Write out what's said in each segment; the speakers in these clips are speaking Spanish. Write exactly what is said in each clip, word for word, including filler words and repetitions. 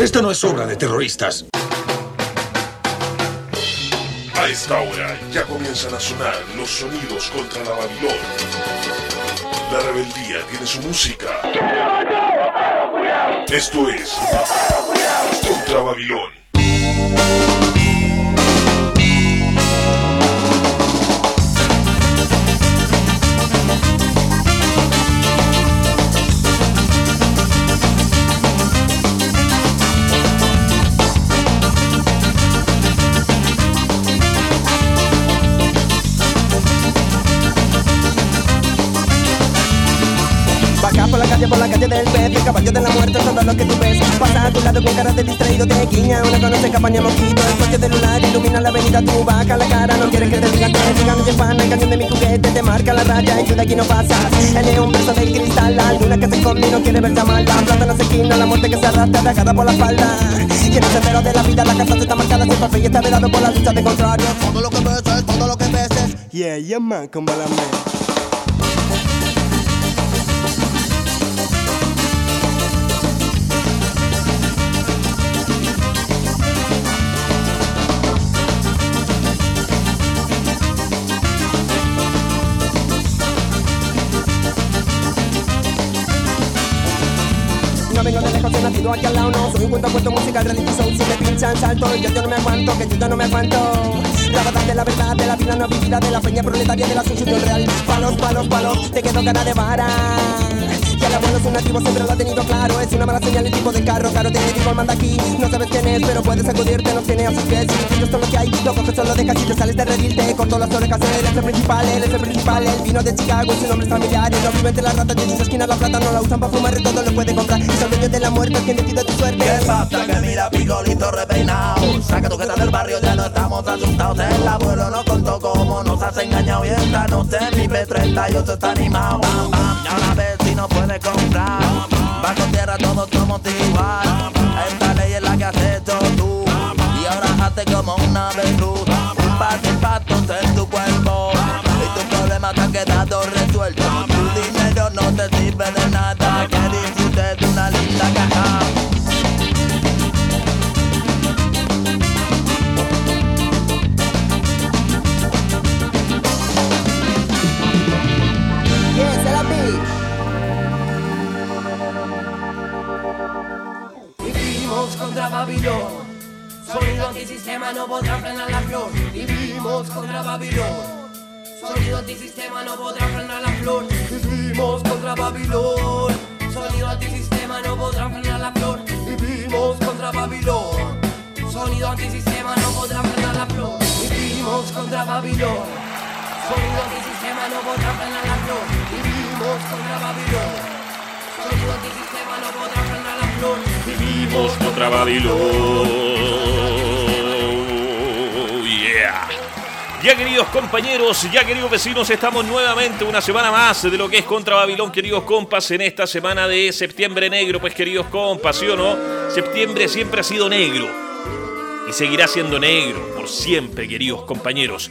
Esta no es obra de terroristas. A esta hora ya comienzan a sonar los sonidos contra la Babilón. La rebeldía tiene su música. Esto es Contra Babilón. Por la calle, por la calle del pez, el caballo de la muerte, todo lo que tú ves. Pasa a tu lado con cara de distraído, te guiña una conoce campaña mosquito. El coche celular ilumina la avenida, tú baja la cara, no quieres que te digan que digan oye pana, el cañón de mi juguete te marca la raya y tú de aquí no pasas. El león preso del cristal, la luna que se esconde y no quiere ver llamar. La plata no se esquina, la muerte que se arrastra, atacada por la espalda. Quien se entero de la vida, la casa está marcada, siempre fe y está velado por la lucha de contrario. Todo lo que ves es, todo lo que ves es, yeah, yeah man, como la me. Vengo de lejos, he nacido aquí al lado, no soy un cuento a cuento musical, reality show, si me pinchan salto, yo, yo no me aguanto, que yo ya no me aguanto. La verdad de la verdad, de la vida no vivida, de la peña proletaria, de la suciedad real. Palos, palos, palos, te quedo cara de vara. Que el abuelo es un nativo, siempre lo ha tenido claro. Es una mala señal el tipo de carro, claro, te digo el manda aquí. No sabes quién es, pero puedes sacudirte, no tiene así que si esto es lo que hay, lo coges solo de casi te sales de redil, te corto las orejas, él es el principal, él es el principal. Él vino de Chicago, su nombre es familiar, y no vive entre las ratas de sus esquinas, la plata no la usan para fumar y todo lo puede comprar. Es el dueño de la muerte, quien decide tu suerte. ¿Qué pasa? Que mira picolito repeinado, saca tu jeta del barrio, ya no estamos asustados. El abuelo nos contó cómo nos has engañado y esta noche mi P treinta y ocho está animado. Bam, bam, y ahora ves si no puedes comprar, bajo tierra todos somos igual. Esta ley es la que has hecho tú y ahora hazte como una avestruz. Un par de impactos en tu cuerpo y tus problemas te han quedado resueltos. Tu dinero no te sirve de nada, que disfrutes de una linda caja. Yes, era mí. Vivimos contra Babilón, sonido antisistema no podrá frenar la flor. Vivimos contra Babilón, sonido antisistema no podrá frenar la flor. Vivimos contra Babilón, sonido antisistema no podrá frenar la flor. Vivimos contra Babilón, sonido antisistema no podrá frenar la flor. Vivimos contra Babilón, sonido antisistema no podrá frenar la flor. Vivimos contra Babilón, sonido antisistema no podrá frenar la flor. Vivimos contra Babilón. Yeah. Ya queridos compañeros, ya queridos vecinos, estamos nuevamente una semana más de lo que es Contra Babilón, queridos compas, en esta semana de septiembre negro, pues queridos compas, ¿sí o no? Septiembre siempre ha sido negro y seguirá siendo negro por siempre, queridos compañeros.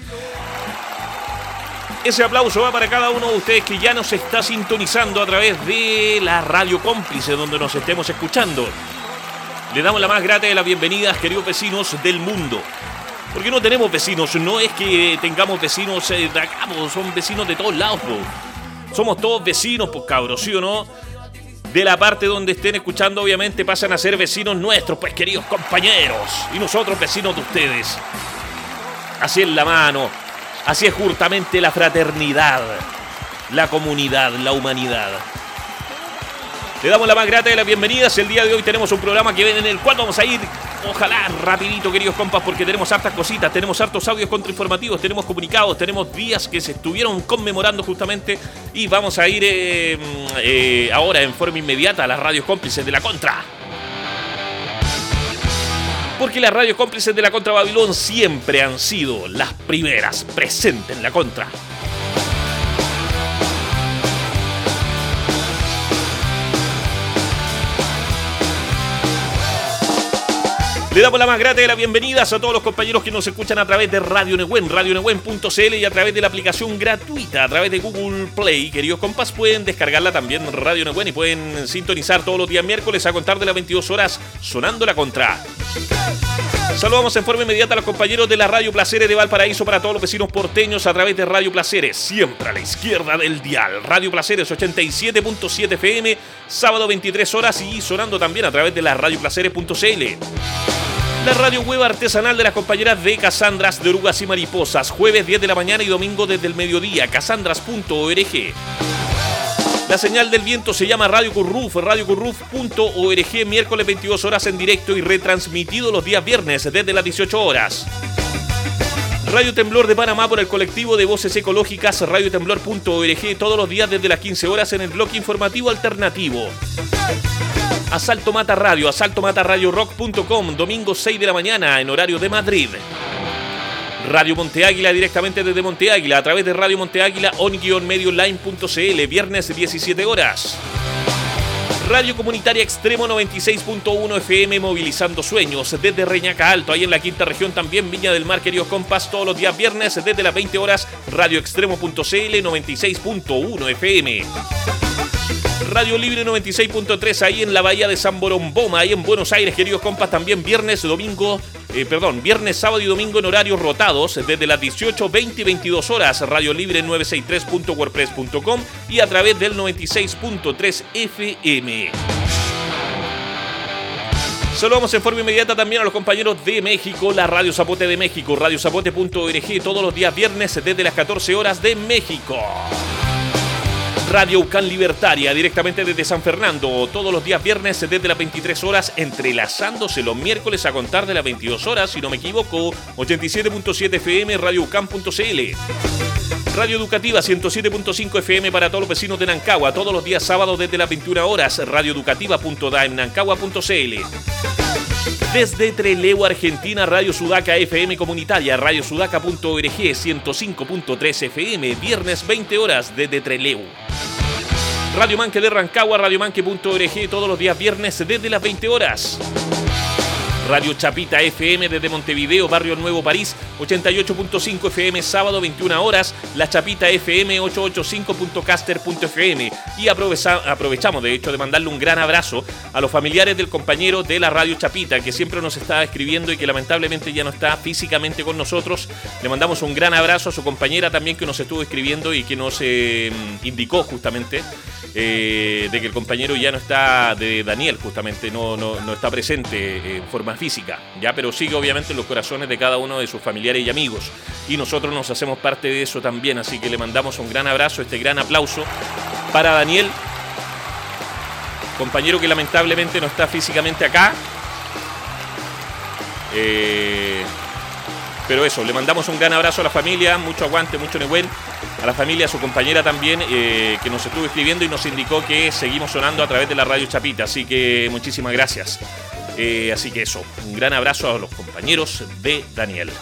Ese aplauso va para cada uno de ustedes que ya nos está sintonizando a través de la radio cómplice donde nos estemos escuchando. Le damos la más grata de las bienvenidas, queridos vecinos del mundo. Porque no tenemos vecinos, no es que tengamos vecinos de acá, pues, son vecinos de todos lados, pues. Somos todos vecinos, pues cabros, ¿sí o no? De la parte donde estén escuchando, obviamente pasan a ser vecinos nuestros, pues queridos compañeros. Y nosotros vecinos de ustedes. Así es la mano. Así es justamente la fraternidad, la comunidad, la humanidad. Le damos la más grata de las bienvenidas. El día de hoy tenemos un programa que ven en el cual vamos a ir, ojalá, rapidito, queridos compas, porque tenemos hartas cositas, tenemos hartos audios contrainformativos, tenemos comunicados, tenemos días que se estuvieron conmemorando justamente y vamos a ir eh, eh, ahora en forma inmediata a las radios cómplices de la Contra. Porque las radios cómplices de la Contra Babilón siempre han sido las primeras presentes en la Contra. Le damos la más grata de las bienvenidas a todos los compañeros que nos escuchan a través de Radio Nehuen, radio nehuen punto c l y a través de la aplicación gratuita, a través de Google Play. Queridos compas, pueden descargarla también Radio Nehuen y pueden sintonizar todos los días miércoles a contar de las veintidós horas sonando la contra. Saludamos en forma inmediata a los compañeros de la Radio Placeres de Valparaíso para todos los vecinos porteños a través de Radio Placeres, siempre a la izquierda del dial. Radio Placeres ochenta y siete punto siete F M, sábado veintitrés horas y sonando también a través de la radio placeres punto c l. La radio web artesanal de las compañeras de Casandras de Orugas y Mariposas, jueves diez de la mañana y domingo desde el mediodía, casandras punto org. La señal del viento se llama Radio Curruf, radio curruf punto org, miércoles veintidós horas en directo y retransmitido los días viernes desde las dieciocho horas. Radio Temblor de Panamá por el colectivo de voces ecológicas, radio temblor punto org, todos los días desde las quince horas en el bloque informativo alternativo. Asalto Mata Radio, asalto mata radio rock punto com, domingo seis de la mañana en horario de Madrid. Radio Monte Águila directamente desde Monte Águila a través de Radio Monte Águila on guion medio online punto c l, viernes diecisiete horas. Radio Comunitaria Extremo noventa y seis punto uno F M movilizando sueños desde Reñaca Alto, ahí en la quinta región también Viña del Mar, queridos compas, todos los días viernes desde las veinte horas, radio extremo punto c l noventa y seis punto uno F M. Radio Libre noventa y seis punto tres ahí en la bahía de San Boromboma, ahí en Buenos Aires, queridos compas, también viernes, domingo, eh, perdón, viernes, sábado y domingo en horarios rotados desde las dieciocho, veinte y veintidós horas, Radio Libre novecientos sesenta y tres punto wordpress punto com y a través del noventa y seis punto tres F M. Saludamos en forma inmediata también a los compañeros de México, la Radio Zapote de México, radio zapote punto org, todos los días viernes desde las catorce horas de México. Radio Ucán Libertaria, directamente desde San Fernando, todos los días viernes desde las veintitrés horas, entrelazándose los miércoles a contar de las veintidós horas, si no me equivoco, ochenta y siete punto siete F M, radio ucam punto c l. Radio Educativa ciento siete punto cinco F M para todos los vecinos de Nancagua, todos los días sábados desde las veintiuna horas, radioeducativa punto d a m nancagua punto c l. Desde Trelew, Argentina, Radio Sudaca F M Comunitaria, radio sudaca punto org, ciento cinco punto tres F M, viernes veinte horas desde Trelew. Radio Manque de Rancagua, radio manque punto org, todos los días viernes desde las veinte horas. Radio Chapita F M desde Montevideo, Barrio Nuevo, París, ochenta y ocho punto cinco F M, sábado veintiuna horas, La Chapita F M ochocientos ochenta y cinco punto caster punto f m. Y aprovecha, aprovechamos de hecho de mandarle un gran abrazo a los familiares del compañero de la Radio Chapita, que siempre nos está escribiendo y que lamentablemente ya no está físicamente con nosotros. Le mandamos un gran abrazo a su compañera también, que nos estuvo escribiendo y que nos eh, indicó justamente eh, de que el compañero ya no está, de Daniel justamente, no, no, no está presente eh, en forma física, ya, pero sigue obviamente en los corazones de cada uno de sus familiares y amigos, y nosotros nos hacemos parte de eso también, así que le mandamos un gran abrazo, este gran aplauso para Daniel, compañero que lamentablemente no está físicamente acá, eh, pero eso, le mandamos un gran abrazo a la familia, mucho aguante, mucho Nehuen, a la familia, a su compañera también, eh, que nos estuvo escribiendo y nos indicó que seguimos sonando a través de la Radio Chapita, así que muchísimas gracias. Eh, así que eso, un gran abrazo a los compañeros de Daniel.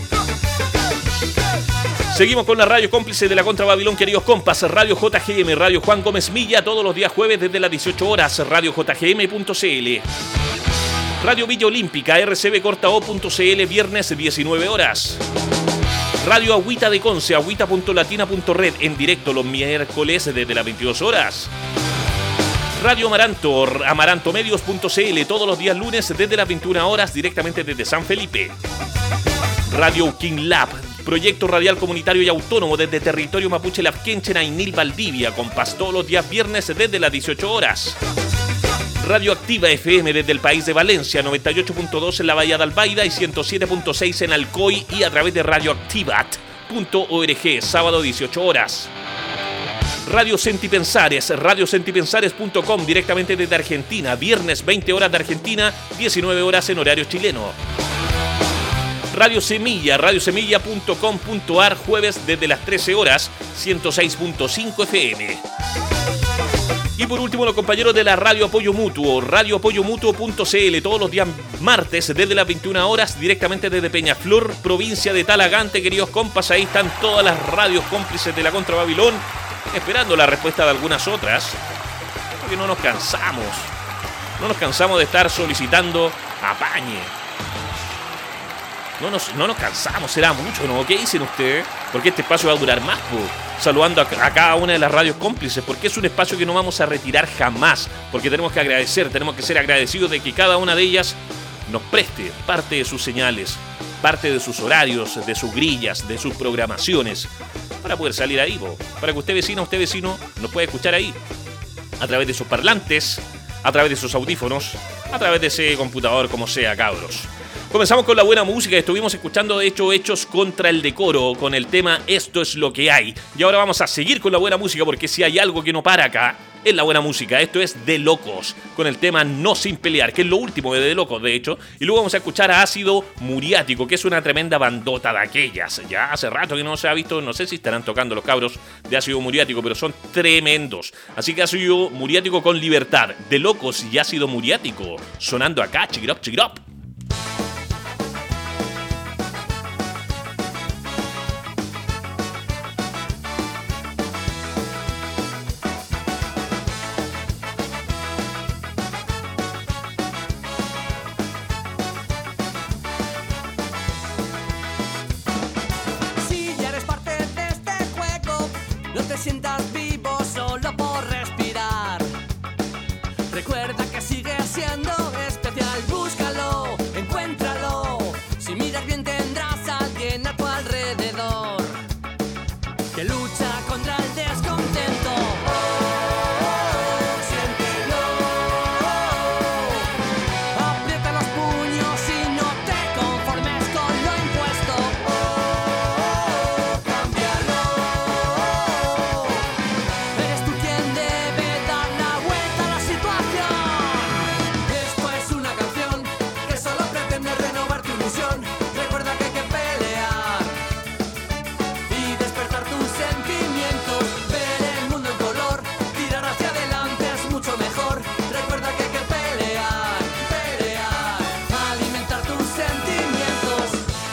Seguimos con la radio cómplice de la Contra Babilón, queridos compas, Radio J G M, Radio Juan Gómez Milla, todos los días jueves desde las dieciocho horas, radio j g m punto c l. Radio Villa Olímpica, r c b corta o punto c l, viernes diecinueve horas. Radio Agüita de Conce, agüita punto latina punto red, en directo los miércoles desde las veintidós horas. Radio Amaranto, amarantomedios punto c l, todos los días lunes desde las veintiuna horas, directamente desde San Felipe. Radio King Lab, proyecto radial comunitario y autónomo desde territorio mapuche Lapquenchen, Ainil, Valdivia, compás todos los días viernes desde las dieciocho horas. Radio Activa F M desde el país de Valencia, noventa y ocho punto dos en la Bahía de Albaida y ciento siete punto seis en Alcoy y a través de radioactivat punto org, sábado dieciocho horas. Radio Sentipensares, radio sentipensares punto com, directamente desde Argentina, viernes veinte horas de Argentina, diecinueve horas en horario chileno. Radio Semilla, radio semilla punto com punto a r, jueves desde las trece horas, ciento seis punto cinco F M. Y por último, los compañeros de la Radio Apoyo Mutuo, radio apoyo mutuo punto c l, todos los días martes desde las veintiuna horas, directamente desde Peñaflor, provincia de Talagante, queridos compas, ahí están todas las radios cómplices de la Contra Babilón, esperando la respuesta de algunas otras, porque no nos cansamos, no nos cansamos de estar solicitando apañe, No nos, no nos cansamos, será mucho, ¿no? ¿Qué dicen ustedes? Porque este espacio va a durar más, po. Saludando a, a cada una de las radios cómplices, porque es un espacio que no vamos a retirar jamás, porque tenemos que agradecer, tenemos que ser agradecidos de que cada una de ellas nos preste parte de sus señales, parte de sus horarios, de sus grillas, de sus programaciones, para poder salir ahí, po. Para que usted vecino, usted vecino, nos pueda escuchar ahí, a través de sus parlantes, a través de sus audífonos, a través de ese computador, como sea, cabros. Comenzamos con la buena música. Estuvimos escuchando, de hecho, Hechos contra el Decoro con el tema Esto es lo que hay. Y ahora vamos a seguir con la buena música, porque si hay algo que no para acá, es la buena música. Esto es De Locos con el tema No Sin Pelear, que es lo último de De Locos, de hecho. Y luego vamos a escuchar a Ácido Muriático, que es una tremenda bandota de aquellas. Ya hace rato que no se ha visto, no sé si estarán tocando los cabros de Ácido Muriático, pero son tremendos. Así que Ácido Muriático con Libertad, De Locos y Ácido Muriático sonando acá, chiquirop, chiquirop. Sientas vivo solo por respirar. Recuerda que sigue siendo especial. Búscalo, encuéntralo. Si miras bien tendrás a alguien a tu alrededor que lucha contra el descontento. Oh, oh, oh, siéntelo. Aprieta los puños y no te conformes con lo impuesto. Oh, oh, cámbialo. Eres tú quien debe dar la vuelta a la situación. Esto es una canción que solo pretende renovar tu ilusión. Recuerda que hay que pelear y despertar tus sentimientos. Ver el mundo en color, tirar hacia adelante es mucho mejor. Recuerda que hay que pelear, pelear, alimentar tus sentimientos.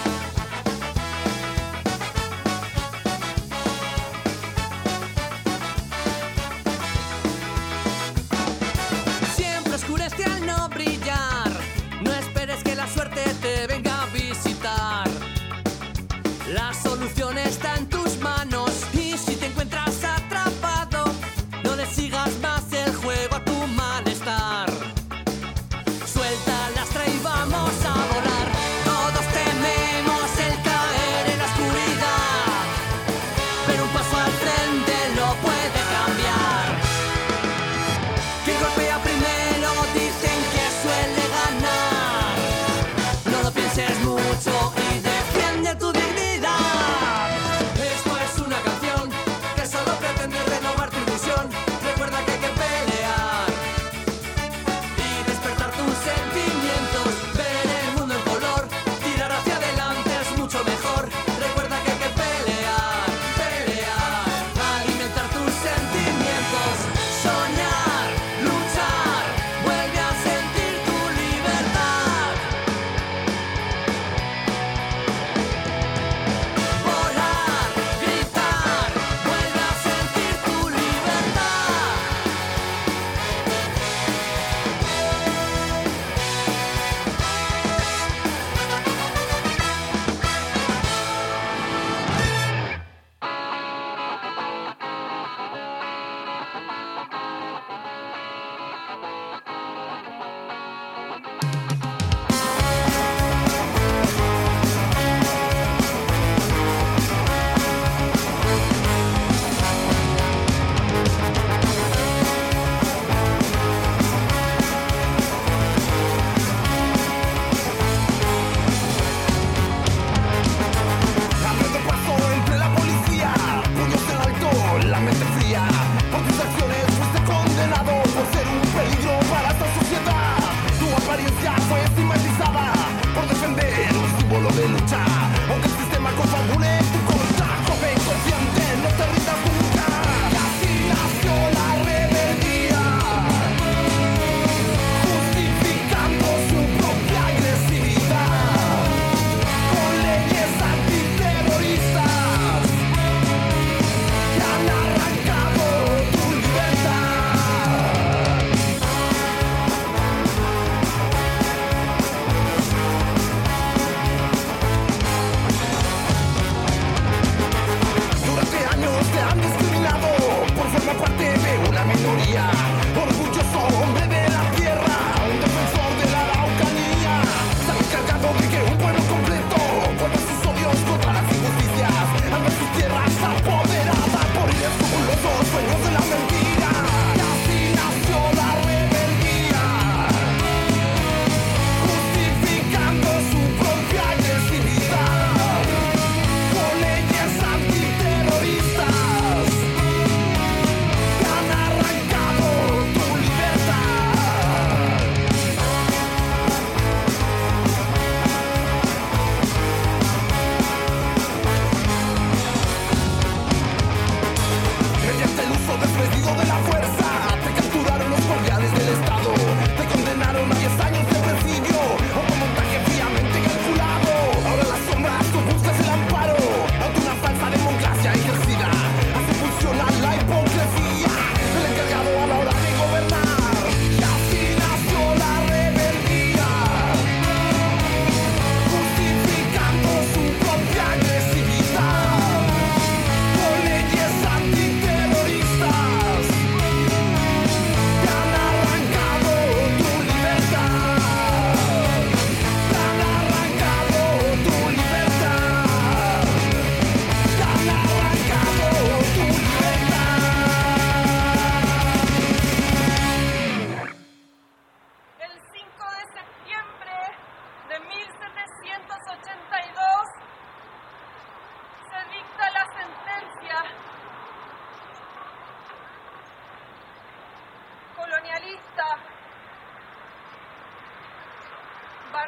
Siempre oscurece al no brillar. No esperes que la suerte te venga a visitar. La solución está en tus manos. Y si te encuentras atrapado, no le sigas más el juego a tu malestar. Suelta lastra y vamos a volar. Todos tememos el caer en la oscuridad, pero un paso al frente lo puede cambiar. Quien golpea primero dicen que suele ganar. No lo pienses mucho y defiende tu dignidad. Esto es una canción que solo pretende renovar tu ilusión. Recuerda que hay que pelear y despertar tus sentimientos. Ver el mundo en color, tirar hacia adelante es mucho mejor. Recuerda que hay que pelear, pelear, alimentar tus sentimientos. Soñar, luchar, vuelve a sentir tu libertad. Volar, gritar, vuelve a sentir tu libertad. Aprieta el paso entre la policía, puños en alto, la mente fría. Por tus acciones fuiste condenado por ser un peligro para esta sociedad. Tu apariencia fue estigmatizada por defender un símbolo de lucha. Aunque el sistema confabule en tu contra, joven consciente, no te rindas nunca. Y así nació la rebeldía, justificando su propia agresividad con leyes antiterroristas que han arrancado tu libertad.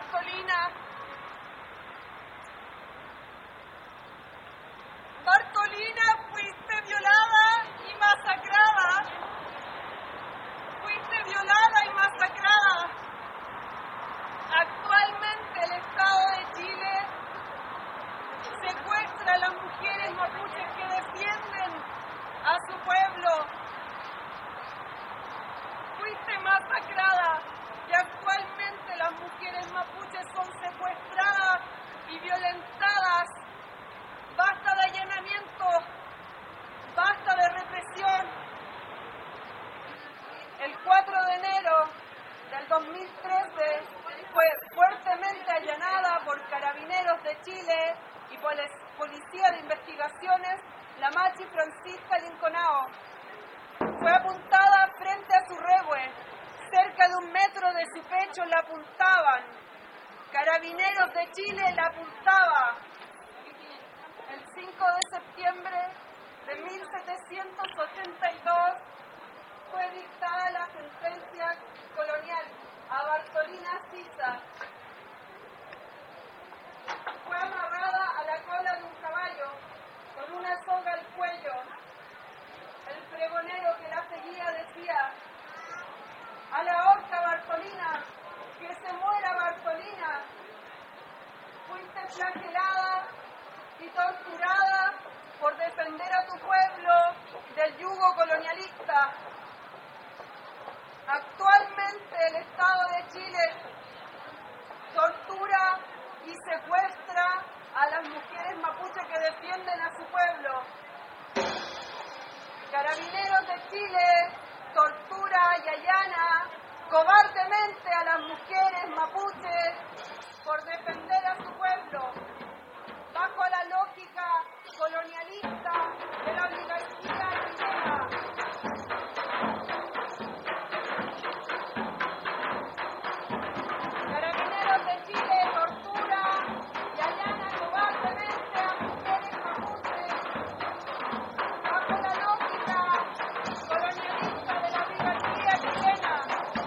Bartolina. Bartolina, fuiste violada y masacrada. Fuiste violada y masacrada. Actualmente el Estado de Chile secuestra a las mujeres mapuches que defienden a su pueblo. Fuiste masacrada y actualmente las mujeres mapuches son secuestradas y violentadas. Basta de allanamiento, basta de represión. El cuatro de enero del dos mil trece fue fuertemente allanada por Carabineros de Chile y por la Policía de Investigaciones la Machi Francisca Linconao. Fue apuntada frente a su rehue, cerca de un metro de su pecho la apuntaban. Carabineros de Chile la apuntaba. El cinco de septiembre de mil setecientos ochenta y dos fue dictada la sentencia colonial a Bartolina Sisa. Fue amarrada a la cola de un caballo con una soga al cuello. El pregonero que la seguía decía: a la horca Bartolina, que se muera Bartolina. Fuiste flagelada y torturada por defender a tu pueblo del yugo colonialista. Actualmente el Estado de Chile tortura y secuestra a las mujeres mapuches que defienden a su pueblo. Carabineros de Chile tortura y allana cobardemente a las mujeres mapuches por defender a su pueblo, bajo la lógica colonialista de la oligarquía chilena. Carabineros de Chile tortura y allana cobardemente a mujeres mapuches, bajo la lógica colonialista de la oligarquía chilena.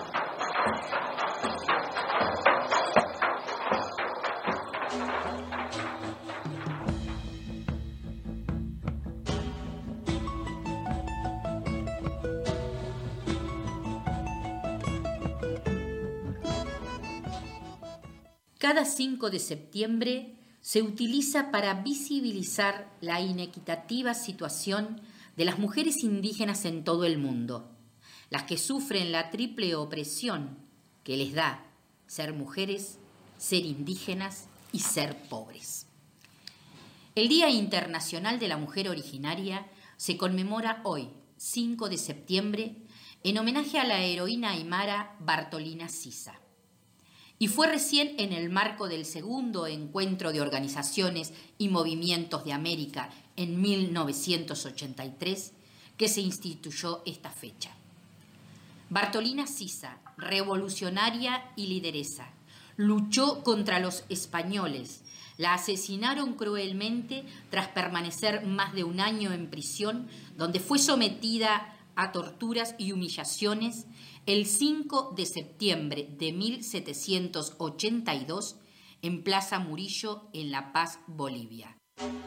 Cada cinco de septiembre se utiliza para visibilizar la inequitativa situación de las mujeres indígenas en todo el mundo, las que sufren la triple opresión que les da ser mujeres, ser indígenas y ser pobres. El Día Internacional de la Mujer Originaria se conmemora hoy, cinco de septiembre, en homenaje a la heroína aymara Bartolina Sisa. Y fue recién en el marco del segundo encuentro de organizaciones y movimientos de América en mil novecientos ochenta y tres que se instituyó esta fecha. Bartolina Sisa, revolucionaria y lideresa, luchó contra los españoles. La asesinaron cruelmente tras permanecer más de un año en prisión, donde fue sometida a torturas y humillaciones el cinco de septiembre de mil setecientos ochenta y dos en Plaza Murillo, en La Paz, Bolivia.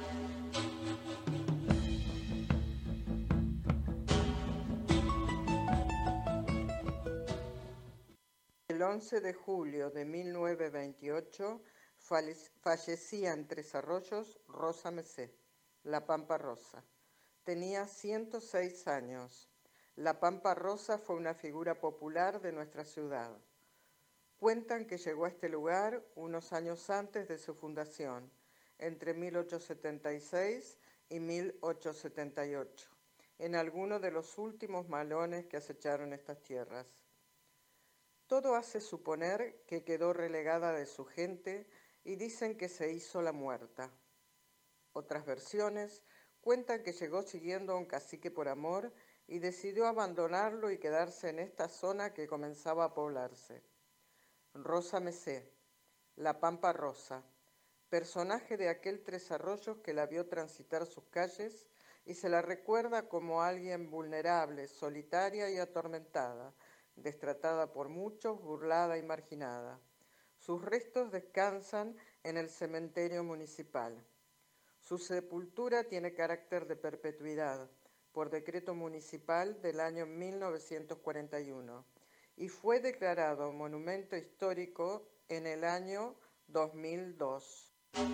El once de julio de mil novecientos veintiocho fallecía en Tres Arroyos Rosa Mesé, La Pampa Rosa. Tenía ciento seis años. La Pampa Rosa fue una figura popular de nuestra ciudad. Cuentan que llegó a este lugar unos años antes de su fundación, entre mil ochocientos setenta y seis y mil ochocientos setenta y ocho, en alguno de los últimos malones que acecharon estas tierras. Todo hace suponer que quedó relegada de su gente y dicen que se hizo la muerta. Otras versiones cuentan que llegó siguiendo a un cacique por amor y decidió abandonarlo y quedarse en esta zona que comenzaba a poblarse. Rosa Mesé, La Pampa Rosa, personaje de aquel Tres Arroyos que la vio transitar sus calles y se la recuerda como alguien vulnerable, solitaria y atormentada, destratada por muchos, burlada y marginada. Sus restos descansan en el cementerio municipal. Su sepultura tiene carácter de perpetuidad por decreto municipal del año mil novecientos cuarenta y uno y fue declarado monumento histórico en el año dos mil dos.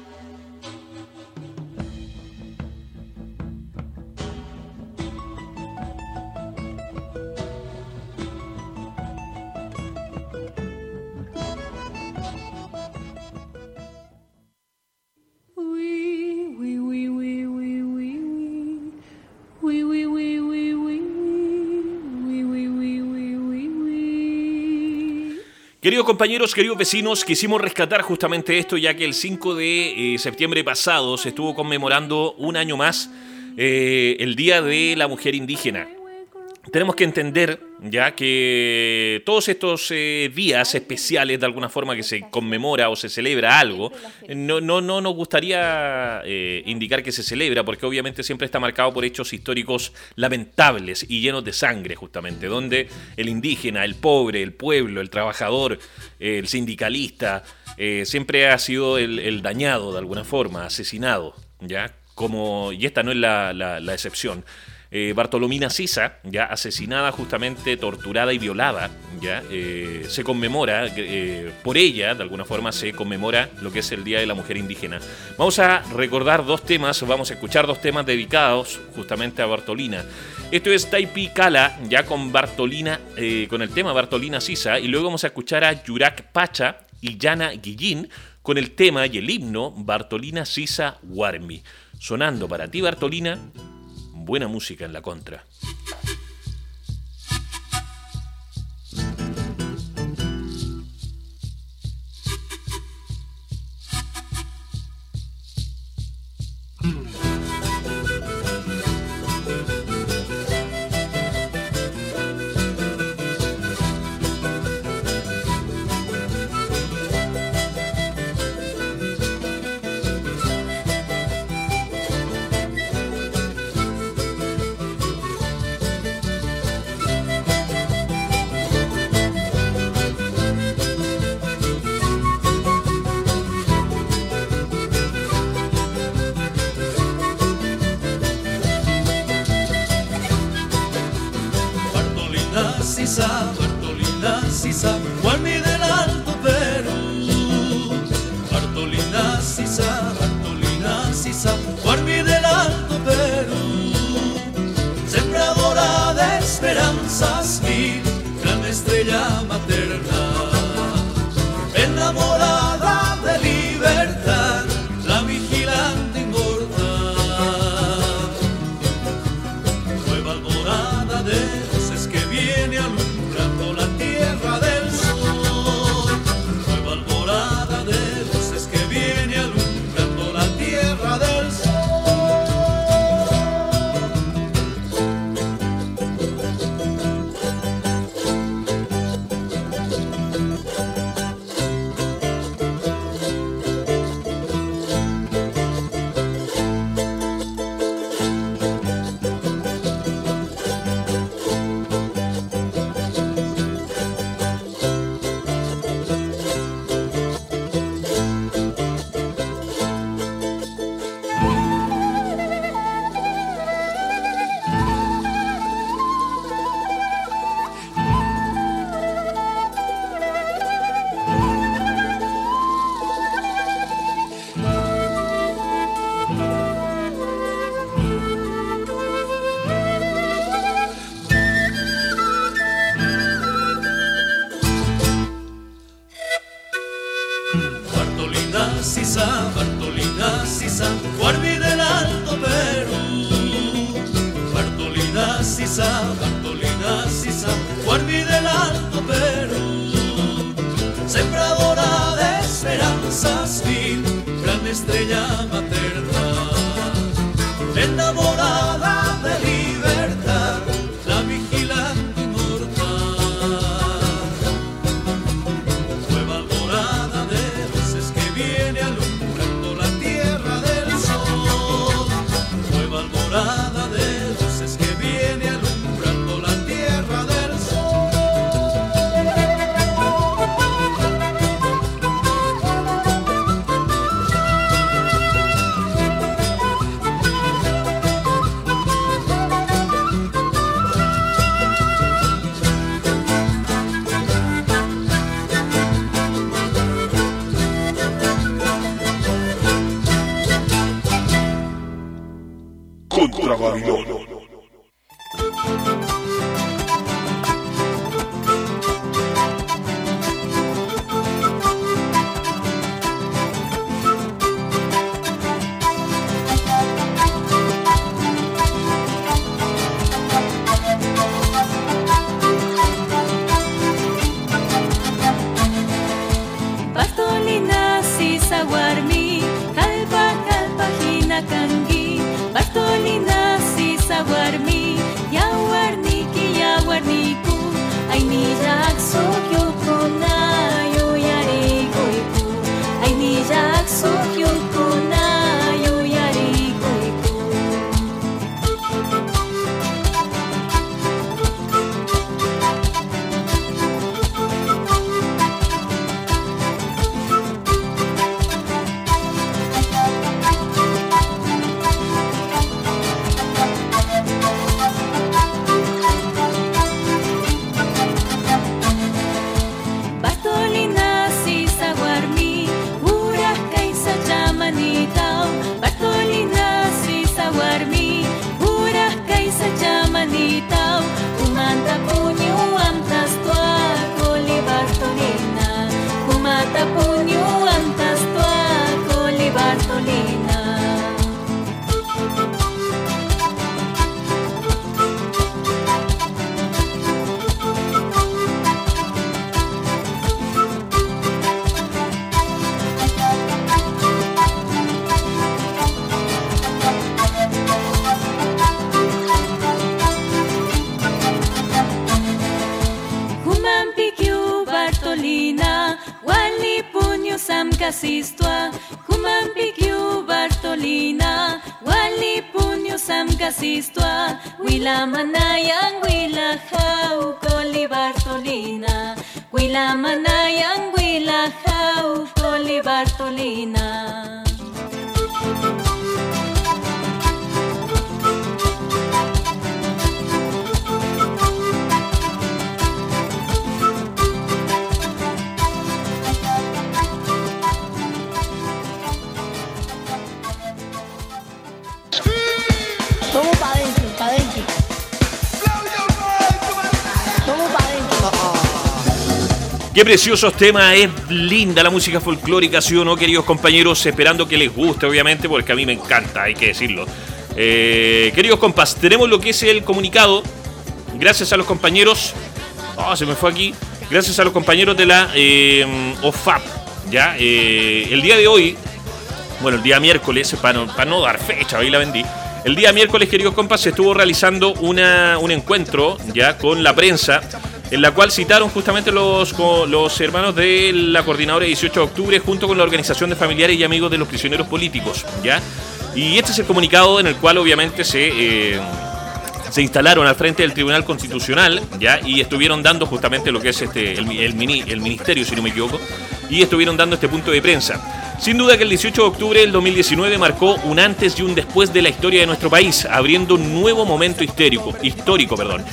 Queridos compañeros, queridos vecinos, quisimos rescatar justamente esto, ya que el cinco de septiembre pasado se estuvo conmemorando un año más eh, el Día de la Mujer Indígena. Tenemos que entender ya que todos estos eh, días especiales, de alguna forma, que se conmemora o se celebra algo, no, no, no nos gustaría eh, indicar que se celebra, porque obviamente siempre está marcado por hechos históricos lamentables y llenos de sangre, justamente, donde el indígena, el pobre, el pueblo, el trabajador, eh, el sindicalista, eh, siempre ha sido el, el dañado de alguna forma, asesinado, ¿ya? Como, y esta no es la, la, la excepción. Eh, Bartolomina Sisa, ya asesinada justamente, torturada y violada, ya eh, se conmemora, eh, por ella, de alguna forma, se conmemora lo que es el Día de la Mujer Indígena. Vamos a recordar dos temas, vamos a escuchar dos temas dedicados justamente a Bartolina. Esto es Taipi Kala, ya con Bartolina, eh, con el tema Bartolina Sisa, y luego vamos a escuchar a Yurak Pacha y Yana Guillín con el tema y el himno Bartolina Sisa Warmi. Sonando para ti, Bartolina, buena música en la contra. Bartolina Sisa, Guarmi del Alto Perú. Bartolina Sisa, Bartolina Sisa, Guarmi del Alto Perú. Sembradora de esperanzas mil, gran estrella materna, enamorada de libertad, la vigilante inmortal. Nueva alborada de viene alumbrando la tierra del sol, nueva alborada de luces que viene alumbrando la tierra del sol. Sisa, Bartolina Sisa, Guarmi del Alto Perú. Bartolina Sisa, Bartolina Sisa, Guarmi del Alto Perú. Sembradora de esperanzas mil, gran estrella materna, enamorada de libertad, la vigilante inmortal. Nueva alborada de luces que viene alumbrando la tierra del sol, nueva alborada de luces que viene alumbrando la tierra del sol. contra Babilón. Bartolina sisawarmi, kalpa kalpa hinakangi. Bartolina sisawarmi, yawarniki yawarniku. Aynillak sukyukuna yuyarikuyku. Aynillak sukyukuna yuyarikuyku. Bartolina sisawarmi, urah kaisa chamanitaw. Bartolina sisawarmi, urah kaisa chamanitaw. Kumanta punyo amtas tua koli Bartolina. Kumanta punyo amtas tua koli Bartolina. Humampikyu Bartolina, wali punyo samkasistua. Humampikyu Bartolina, wali punyo samkasistua. Wila manayang wila hau koli Bartolina. Wila manayang wila hau koli Bartolina. Vamos para adentro, para adentro. Vamos para adentro. Qué preciosos temas, es linda la música folclórica, ¿sí o no, queridos compañeros? Esperando que les guste, obviamente, porque a mí me encanta, hay que decirlo. Eh, queridos compas, tenemos lo que es el comunicado. Gracias a los compañeros. Oh, se me fue aquí. Gracias a los compañeros de la eh, O F A P. ¿Ya? Eh, el día de hoy, bueno, el día miércoles, para no, para no dar fecha, ahí la vendí. El día miércoles, queridos compas, se estuvo realizando una, un encuentro ya con la prensa, en la cual citaron justamente los, los hermanos de la coordinadora dieciocho de octubre junto con la organización de familiares y amigos de los prisioneros políticos, ¿ya? Y este es el comunicado en el cual obviamente se, eh, se instalaron al frente del Tribunal Constitucional, ¿ya? Y estuvieron dando justamente lo que es este el, el, mini, el ministerio, si no me equivoco, y estuvieron dando este punto de prensa. Sin duda que el dieciocho de octubre del dos mil diecinueve marcó un antes y un después de la historia de nuestro país, abriendo un nuevo momento histórico, histórico, perdón.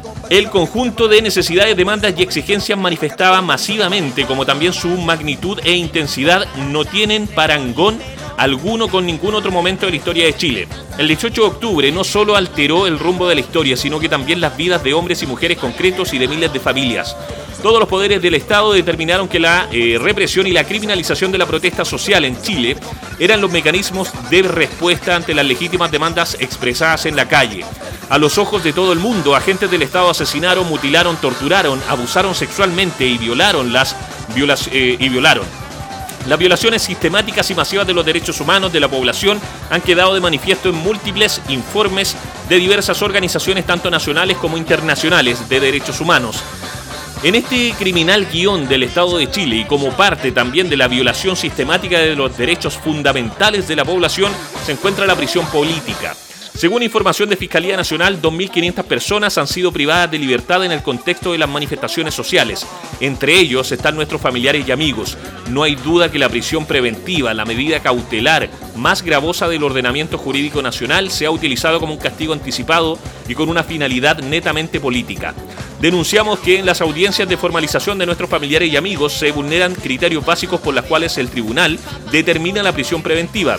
El conjunto de necesidades, demandas y exigencias manifestadas masivamente, como también su magnitud e intensidad, no tienen parangón alguno con ningún otro momento de la historia de Chile. El dieciocho de octubre no solo alteró el rumbo de la historia, sino que también las vidas de hombres y mujeres concretos y de miles de familias. Todos los poderes del Estado determinaron que la eh, represión y la criminalización de la protesta social en Chile eran los mecanismos de respuesta ante las legítimas demandas expresadas en la calle. A los ojos de todo el mundo, agentes del Estado asesinaron, mutilaron, torturaron, abusaron sexualmente y violaron las violas, eh, y violaron. Las violaciones sistemáticas y masivas de los derechos humanos de la población han quedado de manifiesto en múltiples informes de diversas organizaciones, tanto nacionales como internacionales, de derechos humanos. En este criminal guión del Estado de Chile y como parte también de la violación sistemática de los derechos fundamentales de la población se encuentra la prisión política. Según información de Fiscalía Nacional, dos mil quinientas personas han sido privadas de libertad en el contexto de las manifestaciones sociales. Entre ellos están nuestros familiares y amigos. No hay duda que la prisión preventiva, la medida cautelar más gravosa del ordenamiento jurídico nacional, se ha utilizado como un castigo anticipado y con una finalidad netamente política. Denunciamos que en las audiencias de formalización de nuestros familiares y amigos se vulneran criterios básicos por los cuales el tribunal determina la prisión preventiva.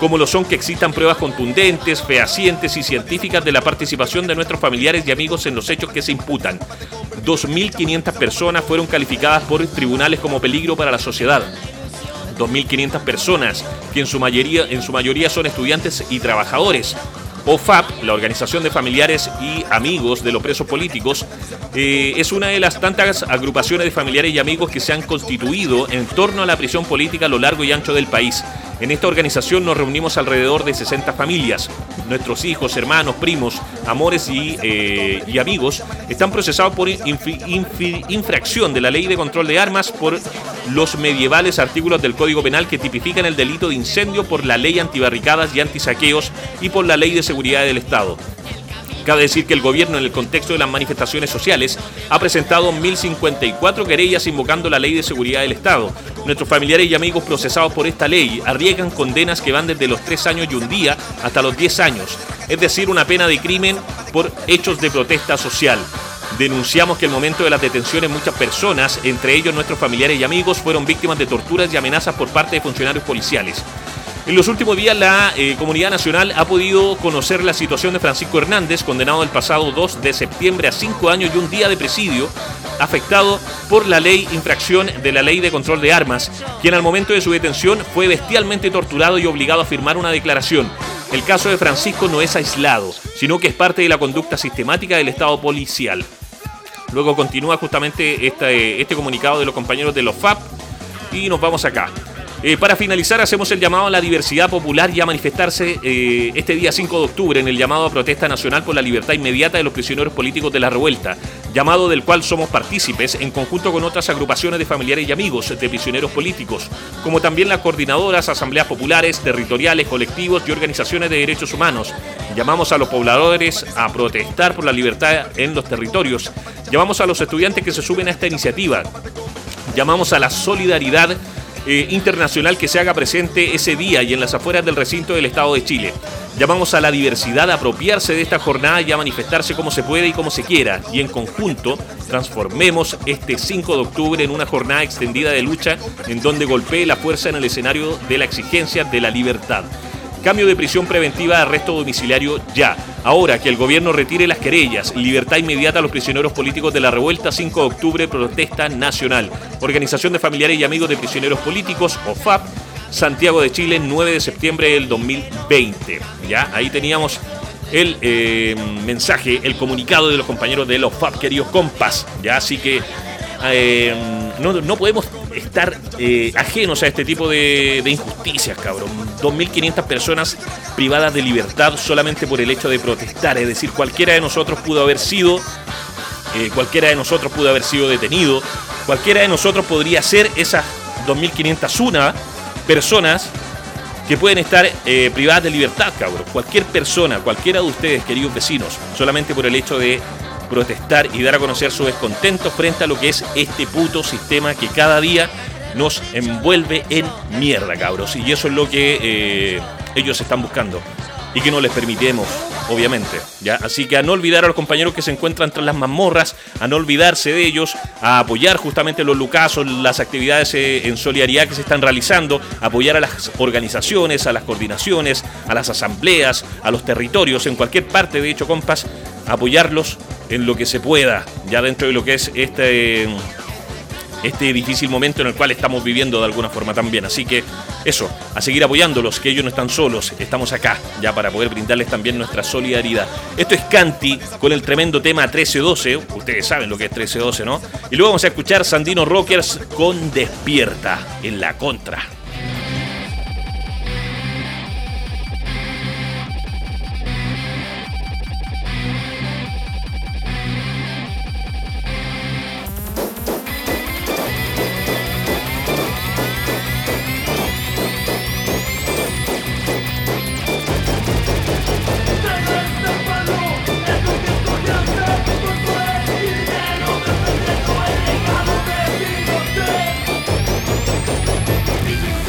como lo son que existan pruebas contundentes, fehacientes y científicas de la participación de nuestros familiares y amigos en los hechos que se imputan. dos mil quinientas personas fueron calificadas por tribunales como peligro para la sociedad. dos mil quinientas personas, que en su mayoría, en su mayoría son estudiantes y trabajadores. O F A P, la Organización de Familiares y Amigos de los Presos Políticos, eh, es una de las tantas agrupaciones de familiares y amigos que se han constituido en torno a la prisión política a lo largo y ancho del país. En esta organización nos reunimos alrededor de sesenta familias. Nuestros hijos, hermanos, primos, amores y, eh, y amigos están procesados por infi, infi, infracción de la Ley de Control de Armas, por los medievales artículos del Código Penal que tipifican el delito de incendio, por la Ley Antibarricadas y Antisaqueos y por la Ley de Seguridad del Estado. Cabe decir que el gobierno, en el contexto de las manifestaciones sociales, ha presentado mil cincuenta y cuatro querellas invocando la Ley de Seguridad del Estado. Nuestros familiares y amigos procesados por esta ley arriesgan condenas que van desde los tres años y un día hasta los diez años, es decir, una pena de crimen por hechos de protesta social. Denunciamos que al momento de las detenciones muchas personas, entre ellos nuestros familiares y amigos, fueron víctimas de torturas y amenazas por parte de funcionarios policiales. En los últimos días la eh, comunidad nacional ha podido conocer la situación de Francisco Hernández, condenado el pasado dos de septiembre a cinco años y un día de presidio, afectado por la ley infracción de la Ley de Control de Armas, quien al momento de su detención fue bestialmente torturado y obligado a firmar una declaración. El caso de Francisco no es aislado, sino que es parte de la conducta sistemática del Estado policial. Luego continúa justamente este, este comunicado de los compañeros de los F A P y nos vamos acá. Eh, para finalizar, hacemos el llamado a la diversidad popular y a manifestarse eh, este día cinco de octubre en el llamado a protesta nacional por la libertad inmediata de los prisioneros políticos de la revuelta, llamado del cual somos partícipes en conjunto con otras agrupaciones de familiares y amigos de prisioneros políticos, como también las coordinadoras, asambleas populares, territoriales, colectivos y organizaciones de derechos humanos. Llamamos a los pobladores a protestar por la libertad en los territorios. Llamamos a los estudiantes que se sumen a esta iniciativa. Llamamos a la solidaridad Eh, internacional que se haga presente ese día y en las afueras del recinto del Estado de Chile. Llamamos a la diversidad a apropiarse de esta jornada y a manifestarse como se puede y como se quiera, y en conjunto transformemos este cinco de octubre en una jornada extendida de lucha en donde golpee la fuerza en el escenario de la exigencia de la libertad. Cambio de prisión preventiva a arresto domiciliario ya. Ahora que el gobierno retire las querellas. Libertad inmediata a los prisioneros políticos de la revuelta. cinco de octubre, protesta nacional. Organización de Familiares y Amigos de Prisioneros Políticos, O F A P, Santiago de Chile, nueve de septiembre del dos mil veinte. Ya, ahí teníamos el eh, mensaje, el comunicado de los compañeros de los F A P, queridos compas. Ya, así que eh, no, no podemos estar eh, ajenos a este tipo de, de injusticias, cabrón. dos mil quinientas personas privadas de libertad solamente por el hecho de protestar. Es decir, cualquiera de nosotros pudo haber sido, eh, cualquiera de nosotros pudo haber sido detenido, cualquiera de nosotros podría ser esas dos mil quinientas una personas que pueden estar eh, privadas de libertad, cabrón. Cualquier persona, cualquiera de ustedes, queridos vecinos, solamente por el hecho de protestar y dar a conocer su descontento frente a lo que es este puto sistema que cada día nos envuelve en mierda, cabros. Y eso es lo que eh, ellos están buscando y que no les permitimos, obviamente, ¿ya? Así que a no olvidar a los compañeros que se encuentran tras las mazmorras, a no olvidarse de ellos, a apoyar justamente los lucazos, las actividades eh, en solidaridad que se están realizando, apoyar a las organizaciones, a las coordinaciones, a las asambleas, a los territorios, en cualquier parte, de hecho, compas, apoyarlos en lo que se pueda, ya dentro de lo que es este, este difícil momento en el cual estamos viviendo de alguna forma también. Así que eso, a seguir apoyándolos, que ellos no están solos, estamos acá ya para poder brindarles también nuestra solidaridad. Esto es Canti con el tremendo tema trece doce, ustedes saben lo que es trece doce, ¿no? Y luego vamos a escuchar Sandino Rockers con Despierta en la contra. Dinero,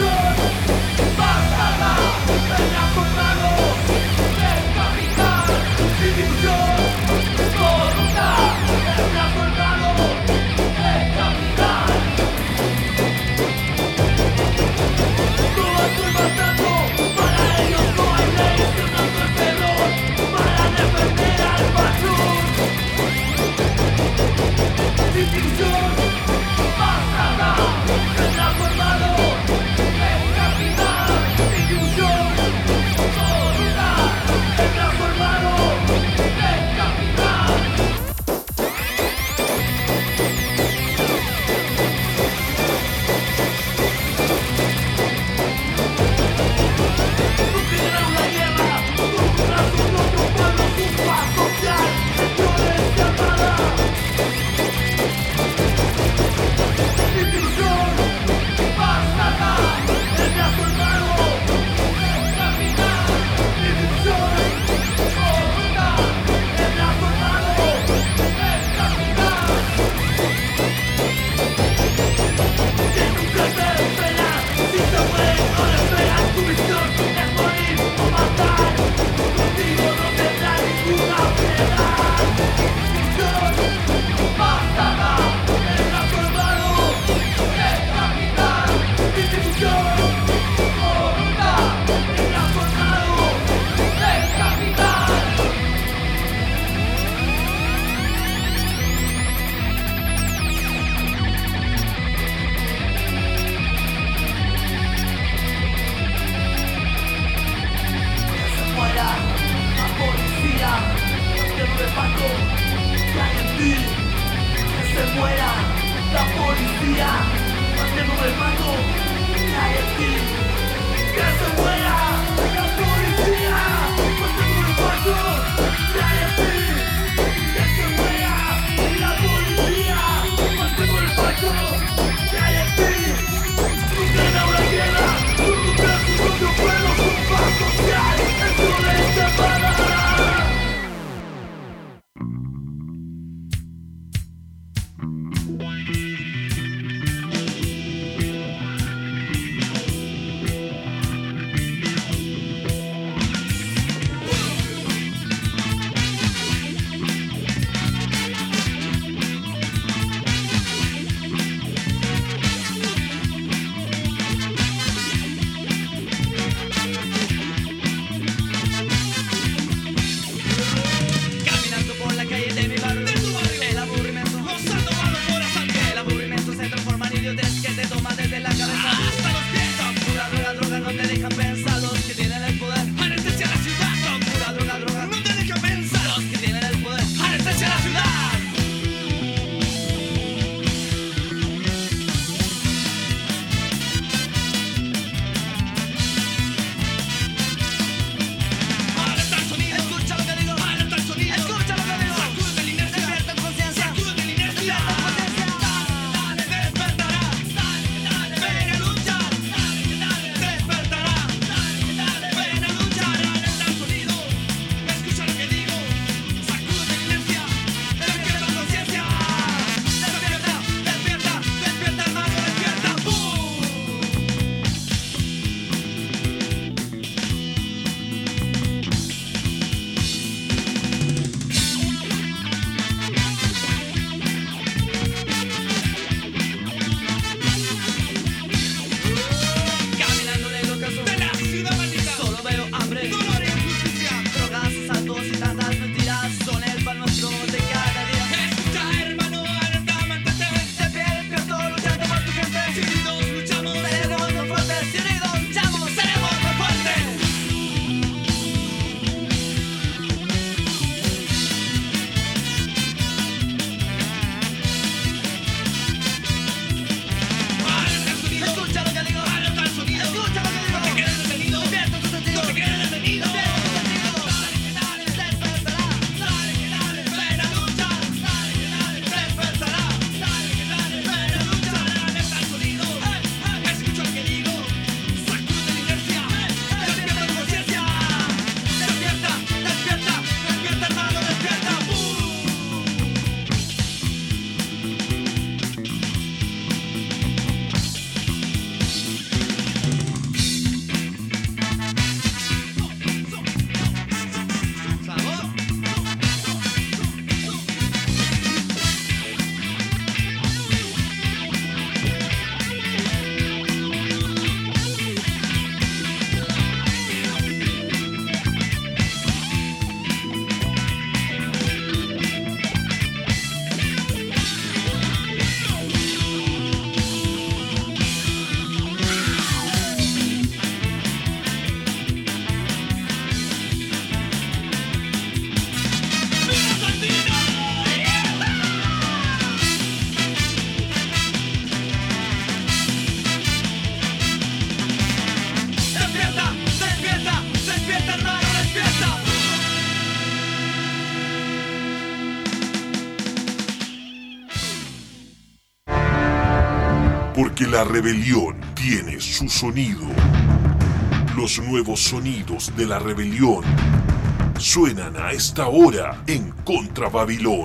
porque la rebelión tiene su sonido. Los nuevos sonidos de la rebelión suenan a esta hora en Contra Babilón.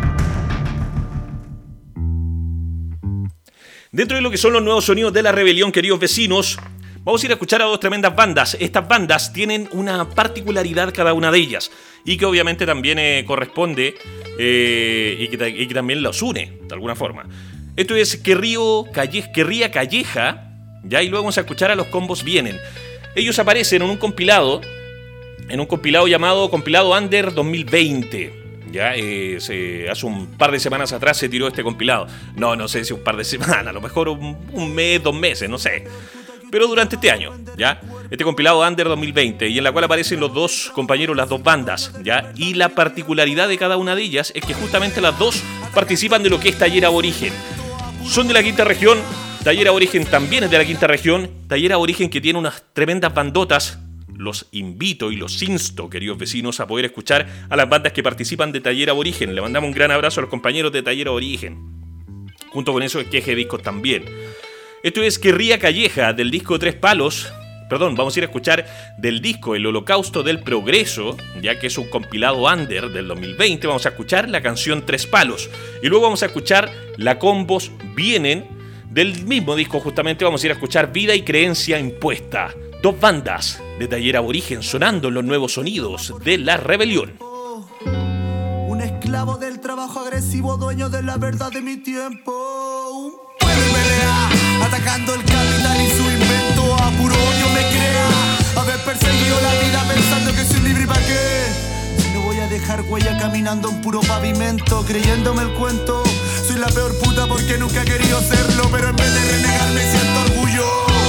Dentro de lo que son los nuevos sonidos de la rebelión, queridos vecinos, vamos a ir a escuchar a dos tremendas bandas. Estas bandas tienen una particularidad cada una de ellas y que obviamente también eh, corresponde eh, y, que, y que también los une de alguna forma. Esto es Querrío Calle, Querría Calleja, ya, y luego vamos a escuchar a Los Combos Vienen. Ellos aparecen en un compilado, en un compilado llamado Compilado Under dos mil veinte. Ya, eh, se, hace un par de semanas atrás se tiró este compilado. No, no sé si un par de semanas, a lo mejor un, un mes, dos meses, no sé. Pero durante este año, ¿ya? Este compilado Under dos mil veinte, y en la cual aparecen los dos compañeros, las dos bandas, ¿ya? Y la particularidad de cada una de ellas es que justamente las dos participan de lo que es Taller Aborigen. Son de la quinta región, Taller Aborigen también es de la quinta región, Taller Aborigen que tiene unas tremendas bandotas. Los invito y los insto, queridos vecinos, a poder escuchar a las bandas que participan de Taller Aborigen. Le mandamos un gran abrazo a los compañeros de Taller Aborigen. Junto con eso, Queje Discos también. Esto es Querría Calleja, del disco Tres Palos. Perdón, vamos a ir a escuchar del disco El Holocausto del Progreso, ya que es un compilado under del dos mil veinte. Vamos a escuchar la canción Tres Palos. Y luego vamos a escuchar La Combos Vienen, del mismo disco justamente. Vamos a ir a escuchar Vida y Creencia Impuesta. Dos bandas de Taller Aborigen sonando en los nuevos sonidos de la rebelión. Un esclavo del trabajo agresivo, dueño de la verdad de mi tiempo. Un pueblo en pelea, atacando el capital y su invento. A puro odio me crea haber perseguido la vida pensando que soy libre y pa' qué. Si no voy a dejar huella caminando en puro pavimento, creyéndome el cuento. Soy la peor puta porque nunca he querido serlo, pero en vez de renegarme siento orgullo.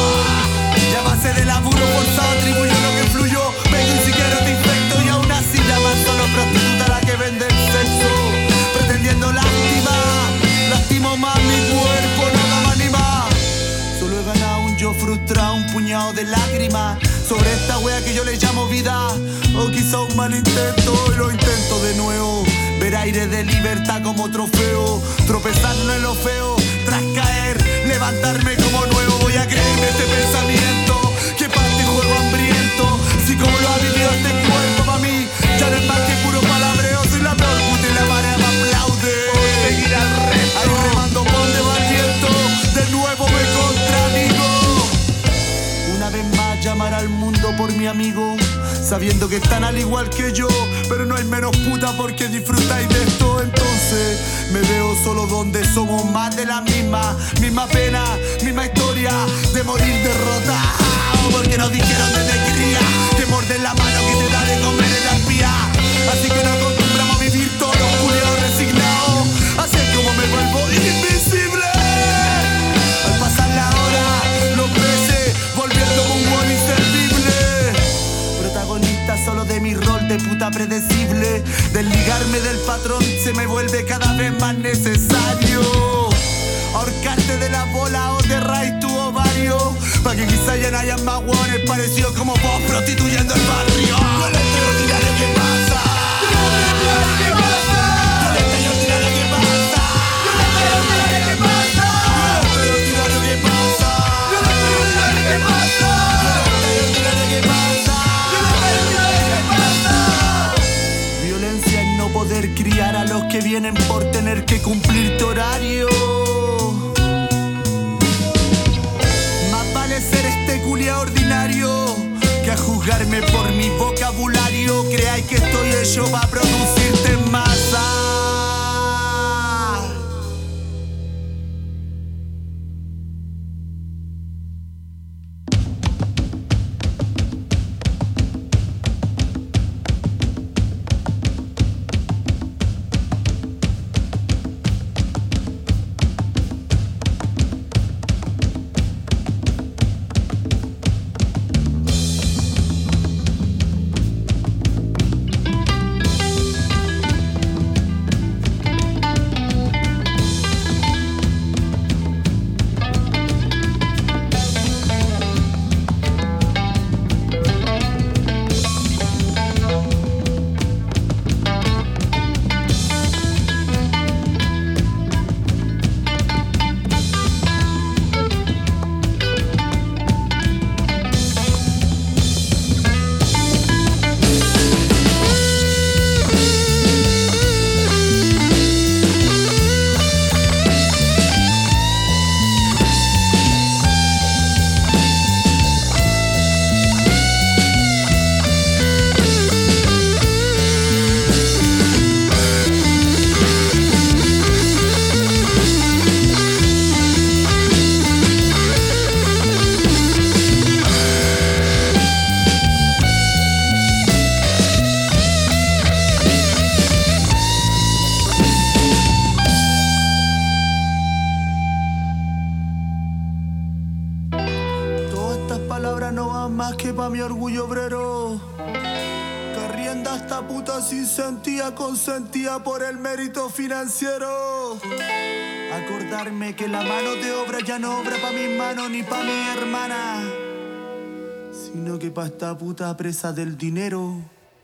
Ya base de laburo forzado atribuyo lo que fluyó. Vengo y siquiera te infecto y aún así llaman solo prostituta la que vende el sexo. Pretendiendo lástima, lastimo más mi cuerpo, nada más ni más. Solo he ganado un yo frustrado, un puñado de lágrimas sobre esta wea que yo le llamo vida. O quizá un mal intento y lo intento de nuevo. Ver aire de libertad como trofeo, tropezarlo en lo feo, tras caer, levantarme como nuevo. Voy a creerme este pensamiento, que parte juego hambriento. Si como lo ha vivido este cuerpo pa' mí, ya no es más que puro palabreo. Soy la peor puta y la marea me aplaude. Por seguir al resto, ahí remando pon de valiento, de nuevo me contradigo. Una vez más llamar al mundo por mi amigo, sabiendo que están al igual que yo, pero no hay menos puta porque disfrutáis de esto. Entonces me veo solo donde somos más de la misma, misma pena, misma historia de morir derrotado, porque nos dijeron desde cría que morder la mano que te da de comer en la espía. Así que nos acostumbramos a vivir todos los culiados resignados, así es como me vuelvo invisible. Al pasar la hora, los meses, volviendo con un buen inservible. Protagonista solo de mi rol de puta predecible. Desligarme del patrón se me vuelve cada vez más necesario. Ahorcarte de la bola o de raíz tu ovario, pa' que quizá ya no hayan más hueones parecidos como vos prostituyendo el barrio. Violento y ordinario, ¿qué pasa? Violento y ordinario, ¿qué pasa? Violento y ordinario, ¿qué pasa? Violento y ordinario, ¿qué pasa? Violento y ordinario, ¿qué pasa? Violento y ordinario, ¿qué pasa? Violento y ordinario, ¿qué pasa? Violencia es no poder criar a los que vienen por tener que cumplir tu horario. Más vale ser este culia ordinario que a juzgarme por mi vocabulario. Creáis que estoy hecho para producirte en masa. palabras no van más que pa' mi orgullo obrero. Que rienda esta puta sin sentía, consentía por el mérito financiero. Acordarme que la mano de obra ya no obra pa' mis manos ni pa' mi hermana, sino que pa' esta puta presa del dinero.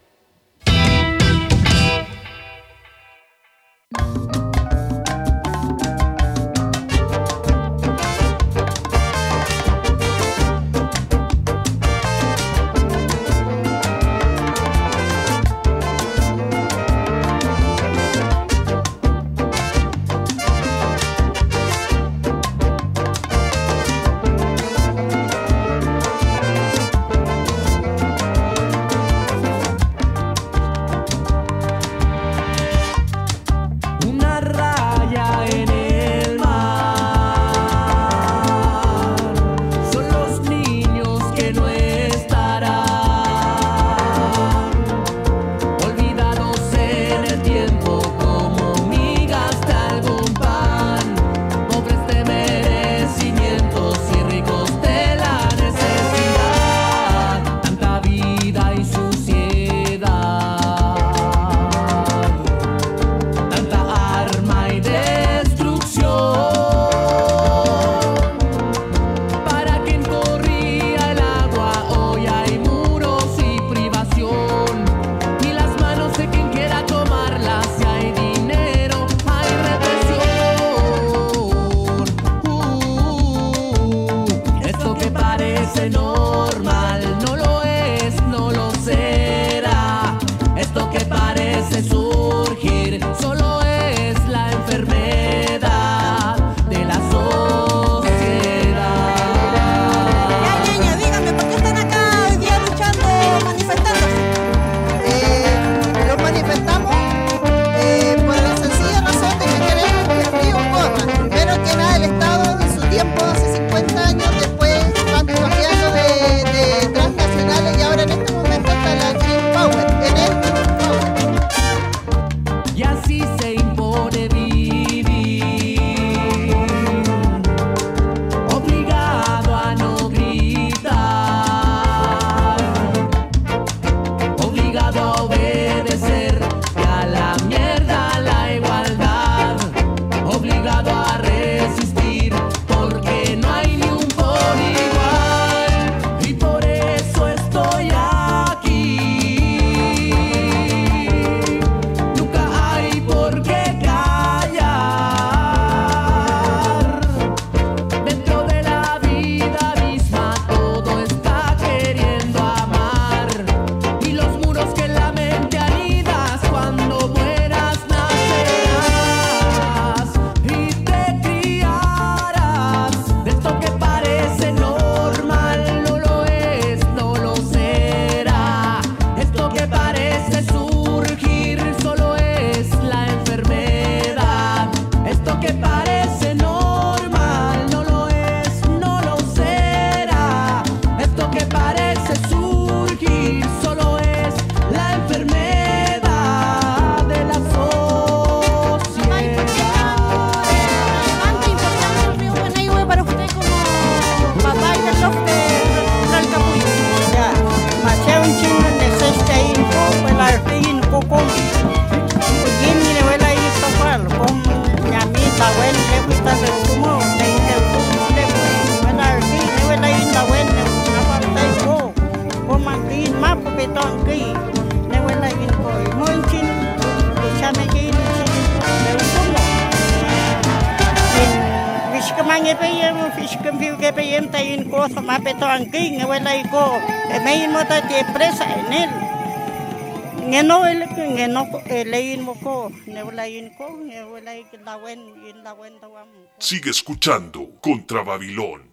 Sigue escuchando Contra Babilón.